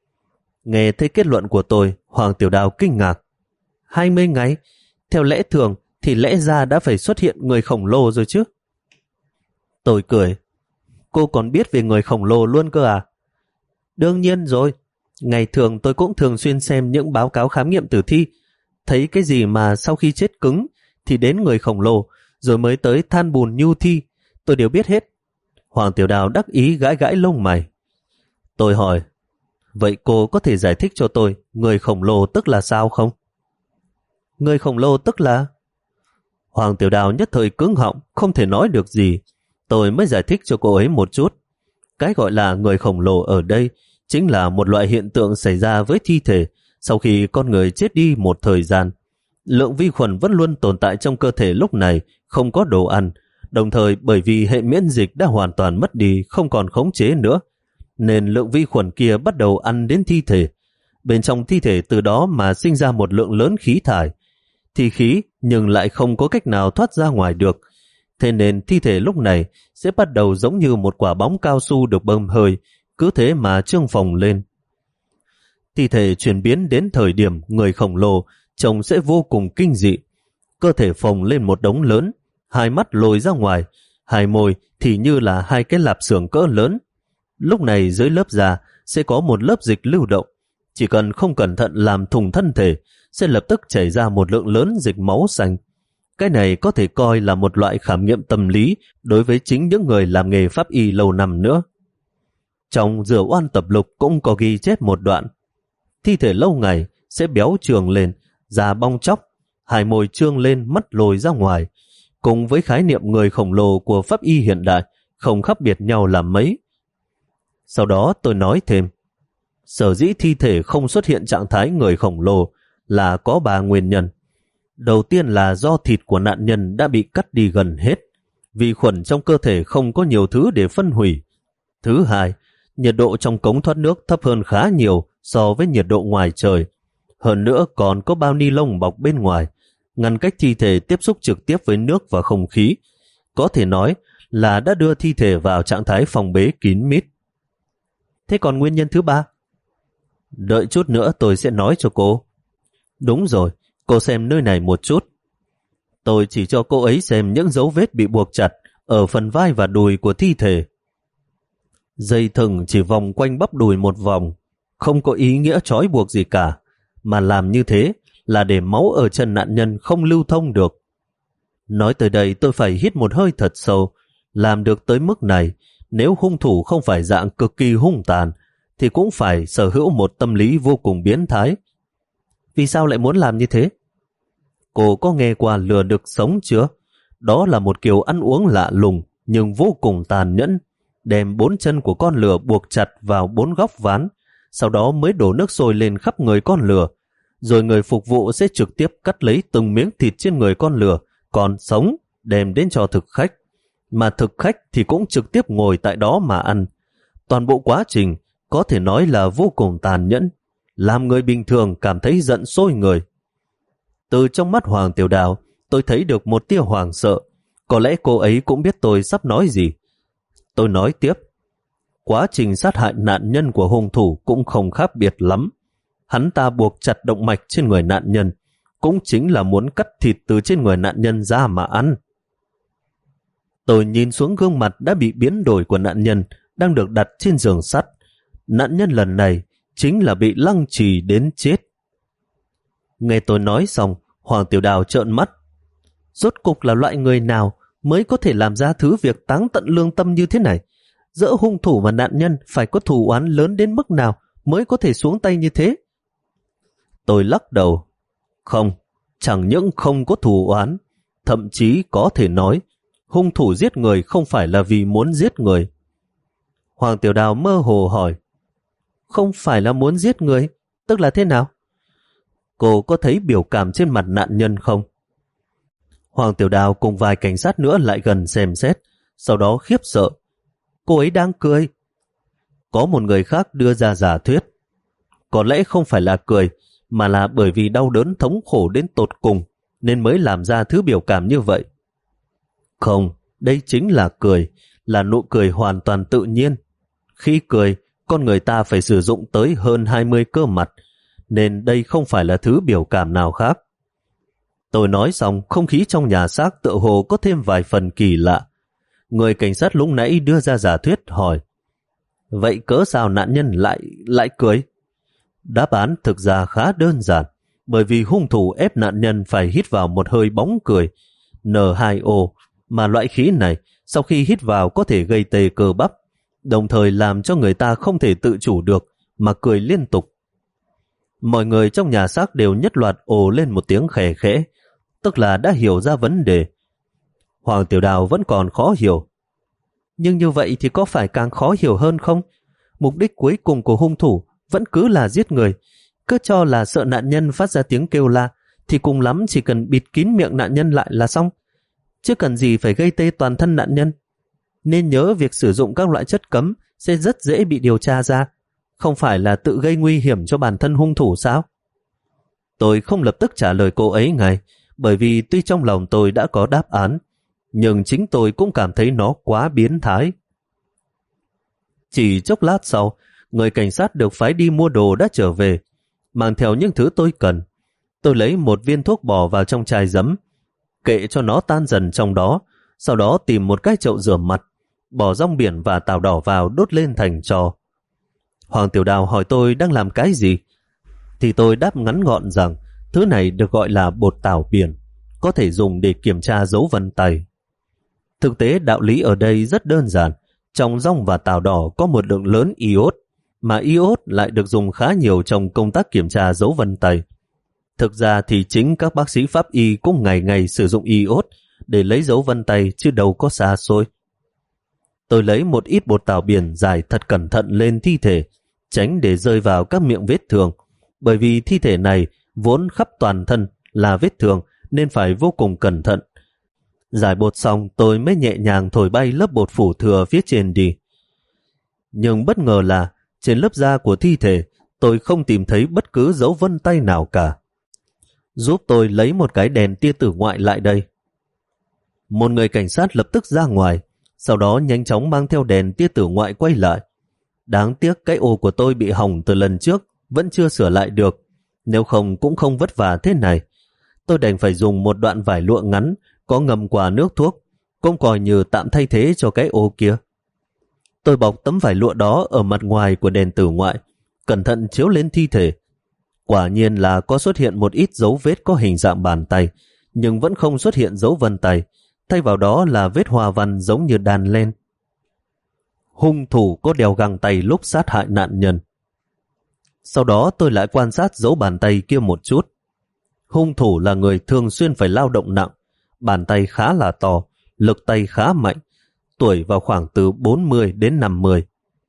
Nghe thấy kết luận của tôi, Hoàng Tiểu Đào kinh ngạc: hai mươi ngày? Theo lẽ thường thì lẽ ra đã phải xuất hiện người khổng lồ rồi chứ. Tôi cười: Cô còn biết về người khổng lồ luôn cơ à? Đương nhiên rồi. Ngày thường tôi cũng thường xuyên xem những báo cáo khám nghiệm tử thi. Thấy cái gì mà sau khi chết cứng thì đến người khổng lồ, rồi mới tới than bùn nhu thi, tôi đều biết hết. Hoàng Tiểu Đào đắc ý gãi gãi lông mày. Tôi hỏi: Vậy cô có thể giải thích cho tôi người khổng lồ tức là sao không? Người khổng lồ tức là... Hoàng Tiểu Đào nhất thời cứng họng, không thể nói được gì. Tôi mới giải thích cho cô ấy một chút. Cái gọi là người khổng lồ ở đây chính là một loại hiện tượng xảy ra với thi thể sau khi con người chết đi một thời gian. Lượng vi khuẩn vẫn luôn tồn tại trong cơ thể lúc này, không có đồ ăn. Đồng thời bởi vì hệ miễn dịch đã hoàn toàn mất đi, không còn khống chế nữa, nên lượng vi khuẩn kia bắt đầu ăn đến thi thể. Bên trong thi thể từ đó mà sinh ra một lượng lớn khí thải. Thì khí nhưng lại không có cách nào thoát ra ngoài được. Thế nên thi thể lúc này sẽ bắt đầu giống như một quả bóng cao su được bơm hơi, cứ thế mà trương phồng lên. Thi thể chuyển biến đến thời điểm người khổng lồ trông sẽ vô cùng kinh dị. Cơ thể phồng lên một đống lớn, hai mắt lồi ra ngoài, hai môi thì như là hai cái lạp xưởng cỡ lớn. Lúc này dưới lớp da sẽ có một lớp dịch lưu động, chỉ cần không cẩn thận làm thủng thân thể sẽ lập tức chảy ra một lượng lớn dịch máu xanh. Cái này có thể coi là một loại khảo nghiệm tâm lý đối với chính những người làm nghề pháp y lâu năm nữa. Trong Rửa Oan Tập Lục cũng có ghi chép một đoạn. Thi thể lâu ngày sẽ béo trường lên, da bong chóc, hai môi trương lên, mắt lồi ra ngoài, cùng với khái niệm người khổng lồ của pháp y hiện đại không khác biệt nhau là mấy. Sau đó tôi nói thêm, sở dĩ thi thể không xuất hiện trạng thái người khổng lồ là có ba nguyên nhân. Đầu tiên là do thịt của nạn nhân đã bị cắt đi gần hết, vi khuẩn trong cơ thể không có nhiều thứ để phân hủy. Thứ hai, nhiệt độ trong cống thoát nước thấp hơn khá nhiều so với nhiệt độ ngoài trời. Hơn nữa còn có bao ni lông bọc bên ngoài, ngăn cách thi thể tiếp xúc trực tiếp với nước và không khí. Có thể nói là đã đưa thi thể vào trạng thái phòng bế kín mít. Thế còn nguyên nhân thứ ba? Đợi chút nữa tôi sẽ nói cho cô. Đúng rồi, cô xem nơi này một chút. Tôi chỉ cho cô ấy xem những dấu vết bị buộc chặt ở phần vai và đùi của thi thể. Dây thừng chỉ vòng quanh bắp đùi một vòng, không có ý nghĩa trói buộc gì cả, mà làm như thế là để máu ở chân nạn nhân không lưu thông được. Nói tới đây tôi phải hít một hơi thật sâu. Làm được tới mức này, nếu hung thủ không phải dạng cực kỳ hung tàn, thì cũng phải sở hữu một tâm lý vô cùng biến thái. Vì sao lại muốn làm như thế? Cô có nghe qua lừa đực sống chưa? Đó là một kiểu ăn uống lạ lùng nhưng vô cùng tàn nhẫn. Đem bốn chân của con lừa buộc chặt vào bốn góc ván, sau đó mới đổ nước sôi lên khắp người con lừa. Rồi người phục vụ sẽ trực tiếp cắt lấy từng miếng thịt trên người con lừa còn sống đem đến cho thực khách. Mà thực khách thì cũng trực tiếp ngồi tại đó mà ăn. Toàn bộ quá trình có thể nói là vô cùng tàn nhẫn, làm người bình thường cảm thấy giận sôi người. Từ trong mắt Hoàng Tiểu Đào, tôi thấy được một tia hoảng sợ. Có lẽ cô ấy cũng biết tôi sắp nói gì. Tôi nói tiếp, quá trình sát hại nạn nhân của hung thủ cũng không khác biệt lắm. Hắn ta buộc chặt động mạch trên người nạn nhân, cũng chính là muốn cắt thịt từ trên người nạn nhân ra mà ăn. Tôi nhìn xuống gương mặt đã bị biến đổi của nạn nhân đang được đặt trên giường sắt. Nạn nhân lần này chính là bị lăng trì đến chết. Nghe tôi nói xong, Hoàng Tiểu Đào trợn mắt. Rốt cục là loại người nào mới có thể làm ra thứ việc táng tận lương tâm như thế này? Giữa hung thủ và nạn nhân phải có thù oán lớn đến mức nào mới có thể xuống tay như thế? Tôi lắc đầu. Không, chẳng những không có thù oán, thậm chí có thể nói hung thủ giết người không phải là vì muốn giết người. Hoàng Tiểu Đào mơ hồ hỏi, không phải là muốn giết người, tức là thế nào? Cô có thấy biểu cảm trên mặt nạn nhân không? Hoàng Tiểu Đào cùng vài cảnh sát nữa lại gần xem xét, sau đó khiếp sợ. Cô ấy đang cười. Có một người khác đưa ra giả thuyết. Có lẽ không phải là cười, mà là bởi vì đau đớn thống khổ đến tột cùng, nên mới làm ra thứ biểu cảm như vậy. Không, đây chính là cười, là nụ cười hoàn toàn tự nhiên. Khi cười, con người ta phải sử dụng tới hơn hai mươi cơ mặt, nên đây không phải là thứ biểu cảm nào khác. Tôi nói xong, không khí trong nhà xác tựa hồ có thêm vài phần kỳ lạ. Người cảnh sát lúc nãy đưa ra giả thuyết hỏi, vậy cớ sao nạn nhân lại lại cười? Đáp án thực ra khá đơn giản, bởi vì hung thủ ép nạn nhân phải hít vào một hơi bóng cười, N hai O, mà loại khí này sau khi hít vào có thể gây tê cơ bắp, đồng thời làm cho người ta không thể tự chủ được mà cười liên tục. Mọi người trong nhà xác đều nhất loạt ồ lên một tiếng khẽ khẽ, tức là đã hiểu ra vấn đề. Hoàng Tiểu Đào vẫn còn khó hiểu. Nhưng như vậy thì có phải càng khó hiểu hơn không? Mục đích cuối cùng của hung thủ vẫn cứ là giết người. Cứ cho là sợ nạn nhân phát ra tiếng kêu la, thì cùng lắm chỉ cần bịt kín miệng nạn nhân lại là xong. Chứ cần gì phải gây tê toàn thân nạn nhân. Nên nhớ việc sử dụng các loại chất cấm sẽ rất dễ bị điều tra ra. Không phải là tự gây nguy hiểm cho bản thân hung thủ sao? Tôi không lập tức trả lời cô ấy ngay, bởi vì tuy trong lòng tôi đã có đáp án, nhưng chính tôi cũng cảm thấy nó quá biến thái. Chỉ chốc lát sau, người cảnh sát được phái đi mua đồ đã trở về, mang theo những thứ tôi cần. Tôi lấy một viên thuốc bỏ vào trong chai giấm, kệ cho nó tan dần trong đó, sau đó tìm một cái chậu rửa mặt, bỏ rong biển và tàu đỏ vào đốt lên thành tro. Hoàng Tiểu Đào hỏi tôi đang làm cái gì, thì tôi đáp ngắn gọn rằng thứ này được gọi là bột tảo biển, có thể dùng để kiểm tra dấu vân tay. Thực tế đạo lý ở đây rất đơn giản, trong rong và tảo đỏ có một lượng lớn iốt, mà iốt lại được dùng khá nhiều trong công tác kiểm tra dấu vân tay. Thực ra thì chính các bác sĩ pháp y cũng ngày ngày sử dụng iốt để lấy dấu vân tay chứ đâu có xa xôi. Tôi lấy một ít bột tảo biển dài thật cẩn thận lên thi thể, tránh để rơi vào các miệng vết thương, bởi vì thi thể này vốn khắp toàn thân là vết thương nên phải vô cùng cẩn thận. Giải bột xong tôi mới nhẹ nhàng thổi bay lớp bột phủ thừa phía trên đi. Nhưng bất ngờ là trên lớp da của thi thể tôi không tìm thấy bất cứ dấu vân tay nào cả. Giúp tôi lấy một cái đèn tia tử ngoại lại đây. Một người cảnh sát lập tức ra ngoài, sau đó nhanh chóng mang theo đèn tia tử ngoại quay lại. Đáng tiếc cái ô của tôi bị hỏng từ lần trước, vẫn chưa sửa lại được, nếu không cũng không vất vả thế này. Tôi đành phải dùng một đoạn vải lụa ngắn có ngầm quả nước thuốc, cũng coi như tạm thay thế cho cái ô kia. Tôi bọc tấm vải lụa đó ở mặt ngoài của đèn tử ngoại, cẩn thận chiếu lên thi thể. Quả nhiên là có xuất hiện một ít dấu vết có hình dạng bàn tay, nhưng vẫn không xuất hiện dấu vân tay, thay vào đó là vết hoa văn giống như đàn len. Hung thủ có đeo găng tay lúc sát hại nạn nhân. Sau đó tôi lại quan sát dấu bàn tay kia một chút. Hung thủ là người thường xuyên phải lao động nặng, bàn tay khá là to, lực tay khá mạnh, tuổi vào khoảng từ bốn mươi đến năm mươi.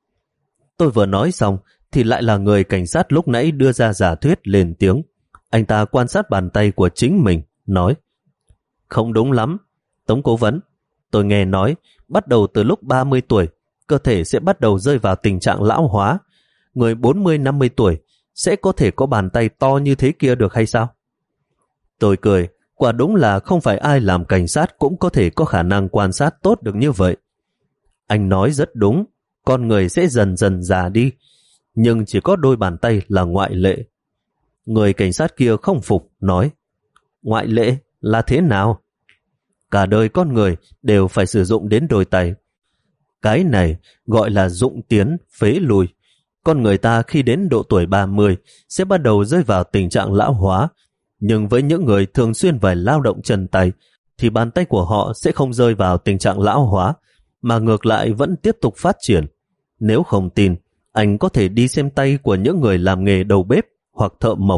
Tôi vừa nói xong thì lại là người cảnh sát lúc nãy đưa ra giả thuyết lên tiếng. Anh ta quan sát bàn tay của chính mình, nói: không đúng lắm, Tống cố vấn. Tôi nghe nói bắt đầu từ lúc ba mươi tuổi, cơ thể sẽ bắt đầu rơi vào tình trạng lão hóa. Người bốn mươi năm mươi tuổi sẽ có thể có bàn tay to như thế kia được hay sao? Tôi cười, quả đúng là không phải ai làm cảnh sát cũng có thể có khả năng quan sát tốt được như vậy. Anh nói rất đúng, con người sẽ dần dần già đi, nhưng chỉ có đôi bàn tay là ngoại lệ. Người cảnh sát kia không phục, nói: ngoại lệ là thế nào? Cả đời con người đều phải sử dụng đến đôi tay. Cái này gọi là dụng tiến, phế lùi. Con người ta khi đến độ tuổi ba mươi sẽ bắt đầu rơi vào tình trạng lão hóa, nhưng với những người thường xuyên phải lao động chân tay thì bàn tay của họ sẽ không rơi vào tình trạng lão hóa, mà ngược lại vẫn tiếp tục phát triển. Nếu không tin, anh có thể đi xem tay của những người làm nghề đầu bếp hoặc thợ mộc.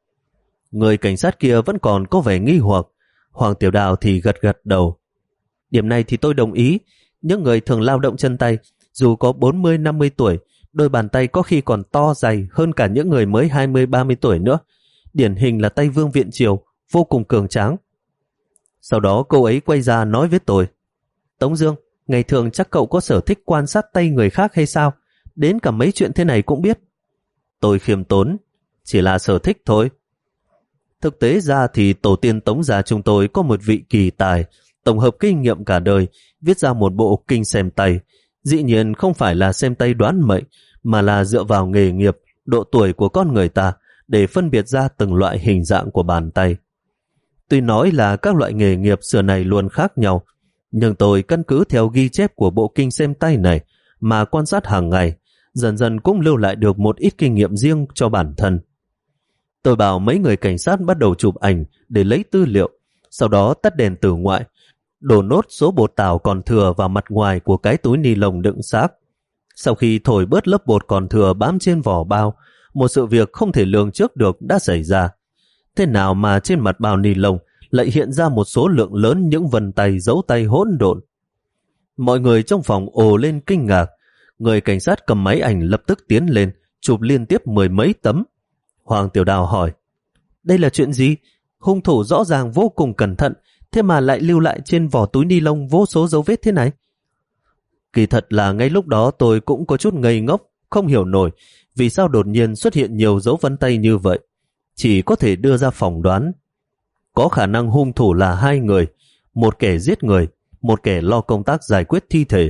Người cảnh sát kia vẫn còn có vẻ nghi hoặc. Hoàng Tiểu Đào thì gật gật đầu. Điểm này thì tôi đồng ý. Những người thường lao động chân tay, dù có bốn mươi năm mươi tuổi, đôi bàn tay có khi còn to dày hơn cả những người mới hai mươi ba mươi tuổi nữa. Điển hình là tay Vương Viện Triều, vô cùng cường tráng. Sau đó cô ấy quay ra nói với tôi: Tống Dương, ngày thường chắc cậu có sở thích quan sát tay người khác hay sao? Đến cả mấy chuyện thế này cũng biết. Tôi khiêm tốn: chỉ là sở thích thôi. Thực tế ra thì tổ tiên Tống gia chúng tôi có một vị kỳ tài, tổng hợp kinh nghiệm cả đời, viết ra một bộ kinh xem tay. Dĩ nhiên không phải là xem tay đoán mệnh, mà là dựa vào nghề nghiệp, độ tuổi của con người ta để phân biệt ra từng loại hình dạng của bàn tay. Tuy nói là các loại nghề nghiệp xưa này luôn khác nhau, nhưng tôi căn cứ theo ghi chép của bộ kinh xem tay này mà quan sát hàng ngày, dần dần cũng lưu lại được một ít kinh nghiệm riêng cho bản thân. Tôi bảo mấy người cảnh sát bắt đầu chụp ảnh để lấy tư liệu, sau đó tắt đèn tử ngoại, đổ nốt số bột tảo còn thừa vào mặt ngoài của cái túi ni lông đựng xác. Sau khi thổi bớt lớp bột còn thừa bám trên vỏ bao, một sự việc không thể lường trước được đã xảy ra. Thế nào mà trên mặt bao ni lông lại hiện ra một số lượng lớn những vân tay dấu tay hỗn độn? Mọi người trong phòng ồ lên kinh ngạc. Người cảnh sát cầm máy ảnh lập tức tiến lên, chụp liên tiếp mười mấy tấm. Hoàng Tiểu Đào hỏi: đây là chuyện gì? Hung thủ rõ ràng vô cùng cẩn thận, thế mà lại lưu lại trên vỏ túi ni lông vô số dấu vết thế này. Kỳ thật là ngay lúc đó tôi cũng có chút ngây ngốc, không hiểu nổi vì sao đột nhiên xuất hiện nhiều dấu vân tay như vậy. Chỉ có thể đưa ra phỏng đoán. Có khả năng hung thủ là hai người, một kẻ giết người, một kẻ lo công tác giải quyết thi thể.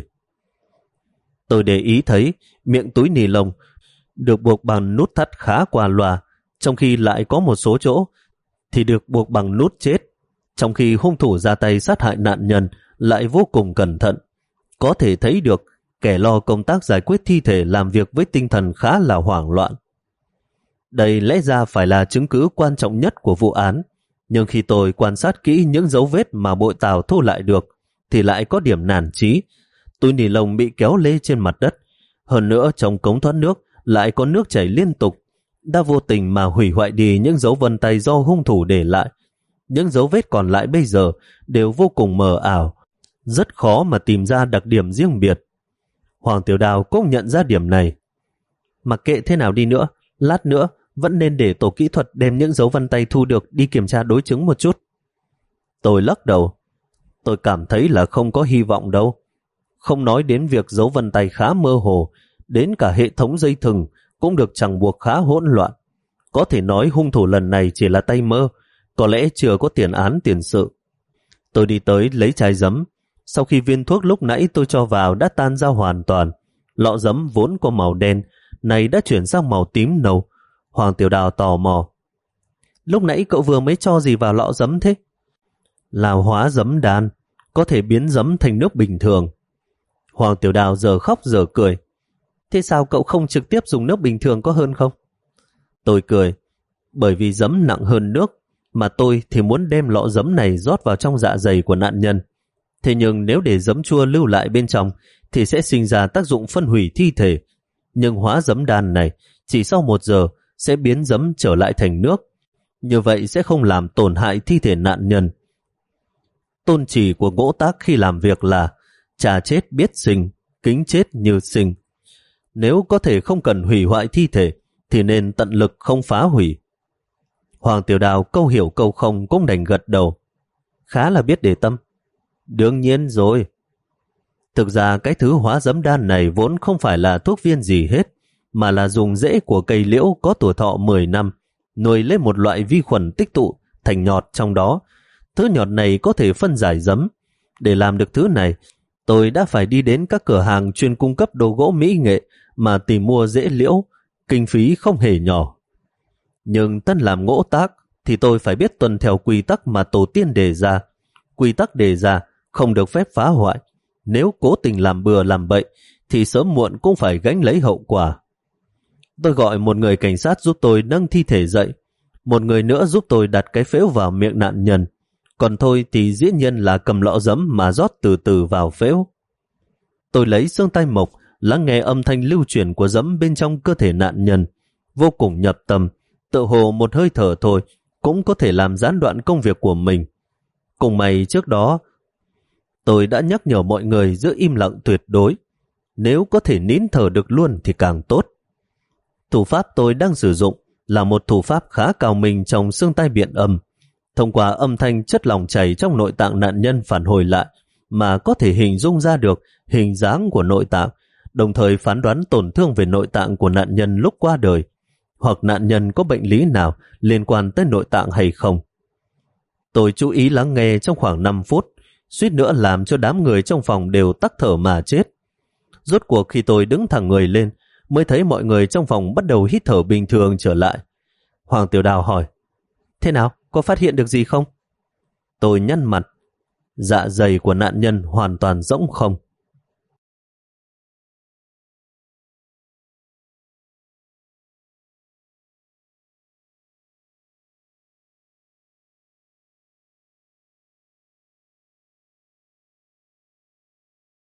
Tôi để ý thấy miệng túi ni lông được buộc bằng nút thắt khá qua loa, trong khi lại có một số chỗ thì được buộc bằng nút chết. Trong khi hung thủ ra tay sát hại nạn nhân lại vô cùng cẩn thận. Có thể thấy được kẻ lo công tác giải quyết thi thể làm việc với tinh thần khá là hoảng loạn. Đây lẽ ra phải là chứng cứ quan trọng nhất của vụ án, nhưng khi tôi quan sát kỹ những dấu vết mà bội tàu thu lại được, thì lại có điểm nản chí. Túi ni lông bị kéo lê trên mặt đất, hơn nữa trong cống thoát nước lại có nước chảy liên tục, đã vô tình mà hủy hoại đi những dấu vân tay do hung thủ để lại. Những dấu vết còn lại bây giờ đều vô cùng mờ ảo, rất khó mà tìm ra đặc điểm riêng biệt. Hoàng Tiểu Đào cũng nhận ra điểm này. Mặc kệ thế nào đi nữa, lát nữa vẫn nên để tổ kỹ thuật đem những dấu vân tay thu được đi kiểm tra đối chứng một chút. Tôi lắc đầu. Tôi cảm thấy là không có hy vọng đâu. Không nói đến việc dấu vân tay khá mơ hồ, đến cả hệ thống dây thừng cũng được chẳng buộc khá hỗn loạn. Có thể nói hung thủ lần này chỉ là tay mơ, có lẽ chưa có tiền án tiền sự. Tôi đi tới lấy chai giấm. Sau khi viên thuốc lúc nãy tôi cho vào đã tan ra hoàn toàn, lọ giấm vốn có màu đen, này đã chuyển sang màu tím nâu. Hoàng Tiểu Đào tò mò. Lúc nãy cậu vừa mới cho gì vào lọ giấm thế? Là hóa giấm đan, có thể biến giấm thành nước bình thường. Hoàng Tiểu Đào giờ khóc giờ cười. Thế sao cậu không trực tiếp dùng nước bình thường có hơn không? Tôi cười. Bởi vì giấm nặng hơn nước, mà tôi thì muốn đem lọ giấm này rót vào trong dạ dày của nạn nhân. Thế nhưng nếu để giấm chua lưu lại bên trong thì sẽ sinh ra tác dụng phân hủy thi thể. Nhưng hóa giấm đan này chỉ sau một giờ sẽ biến giấm trở lại thành nước. Như vậy sẽ không làm tổn hại thi thể nạn nhân. Tôn chỉ của Ngỗ Tác khi làm việc là trà chết biết sinh, kính chết như sinh. Nếu có thể không cần hủy hoại thi thể thì nên tận lực không phá hủy. Hoàng Tiểu Đào câu hiểu câu không cũng đành gật đầu. Khá là biết để tâm. Đương nhiên rồi. Thực ra cái thứ hóa giấm đan này vốn không phải là thuốc viên gì hết, mà là dùng rễ của cây liễu có tuổi thọ mười năm, nuôi lên một loại vi khuẩn tích tụ thành nhọt trong đó. Thứ nhọt này có thể phân giải giấm. Để làm được thứ này, tôi đã phải đi đến các cửa hàng chuyên cung cấp đồ gỗ mỹ nghệ mà tìm mua rễ liễu, kinh phí không hề nhỏ. Nhưng tân làm Ngỗ Tác thì tôi phải biết tuân theo quy tắc mà tổ tiên đề ra. Quy tắc đề ra không được phép phá hoại. Nếu cố tình làm bừa làm bậy thì sớm muộn cũng phải gánh lấy hậu quả. Tôi gọi một người cảnh sát giúp tôi nâng thi thể dậy, một người nữa giúp tôi đặt cái phễu vào miệng nạn nhân, còn thôi thì dĩ nhiên là cầm lọ giấm mà rót từ từ vào phễu. Tôi lấy xương tay mộc lắng nghe âm thanh lưu chuyển của giấm bên trong cơ thể nạn nhân, vô cùng nhập tâm, tự hồ một hơi thở thôi cũng có thể làm gián đoạn công việc của mình. Cùng may trước đó tôi đã nhắc nhở mọi người giữ im lặng tuyệt đối, nếu có thể nín thở được luôn thì càng tốt. Thủ pháp tôi đang sử dụng là một thủ pháp khá cao minh trong xương tai biện âm. Thông qua âm thanh chất lỏng chảy trong nội tạng nạn nhân phản hồi lại mà có thể hình dung ra được hình dáng của nội tạng, đồng thời phán đoán tổn thương về nội tạng của nạn nhân lúc qua đời, hoặc nạn nhân có bệnh lý nào liên quan tới nội tạng hay không. Tôi chú ý lắng nghe trong khoảng năm phút, suýt nữa làm cho đám người trong phòng đều tắc thở mà chết. Rốt cuộc khi tôi đứng thẳng người lên, mới thấy mọi người trong phòng bắt đầu hít thở bình thường trở lại. Hoàng Tiểu Đào hỏi, thế nào, có phát hiện được gì không? Tôi nhăn mặt, dạ dày của nạn nhân hoàn toàn rỗng không.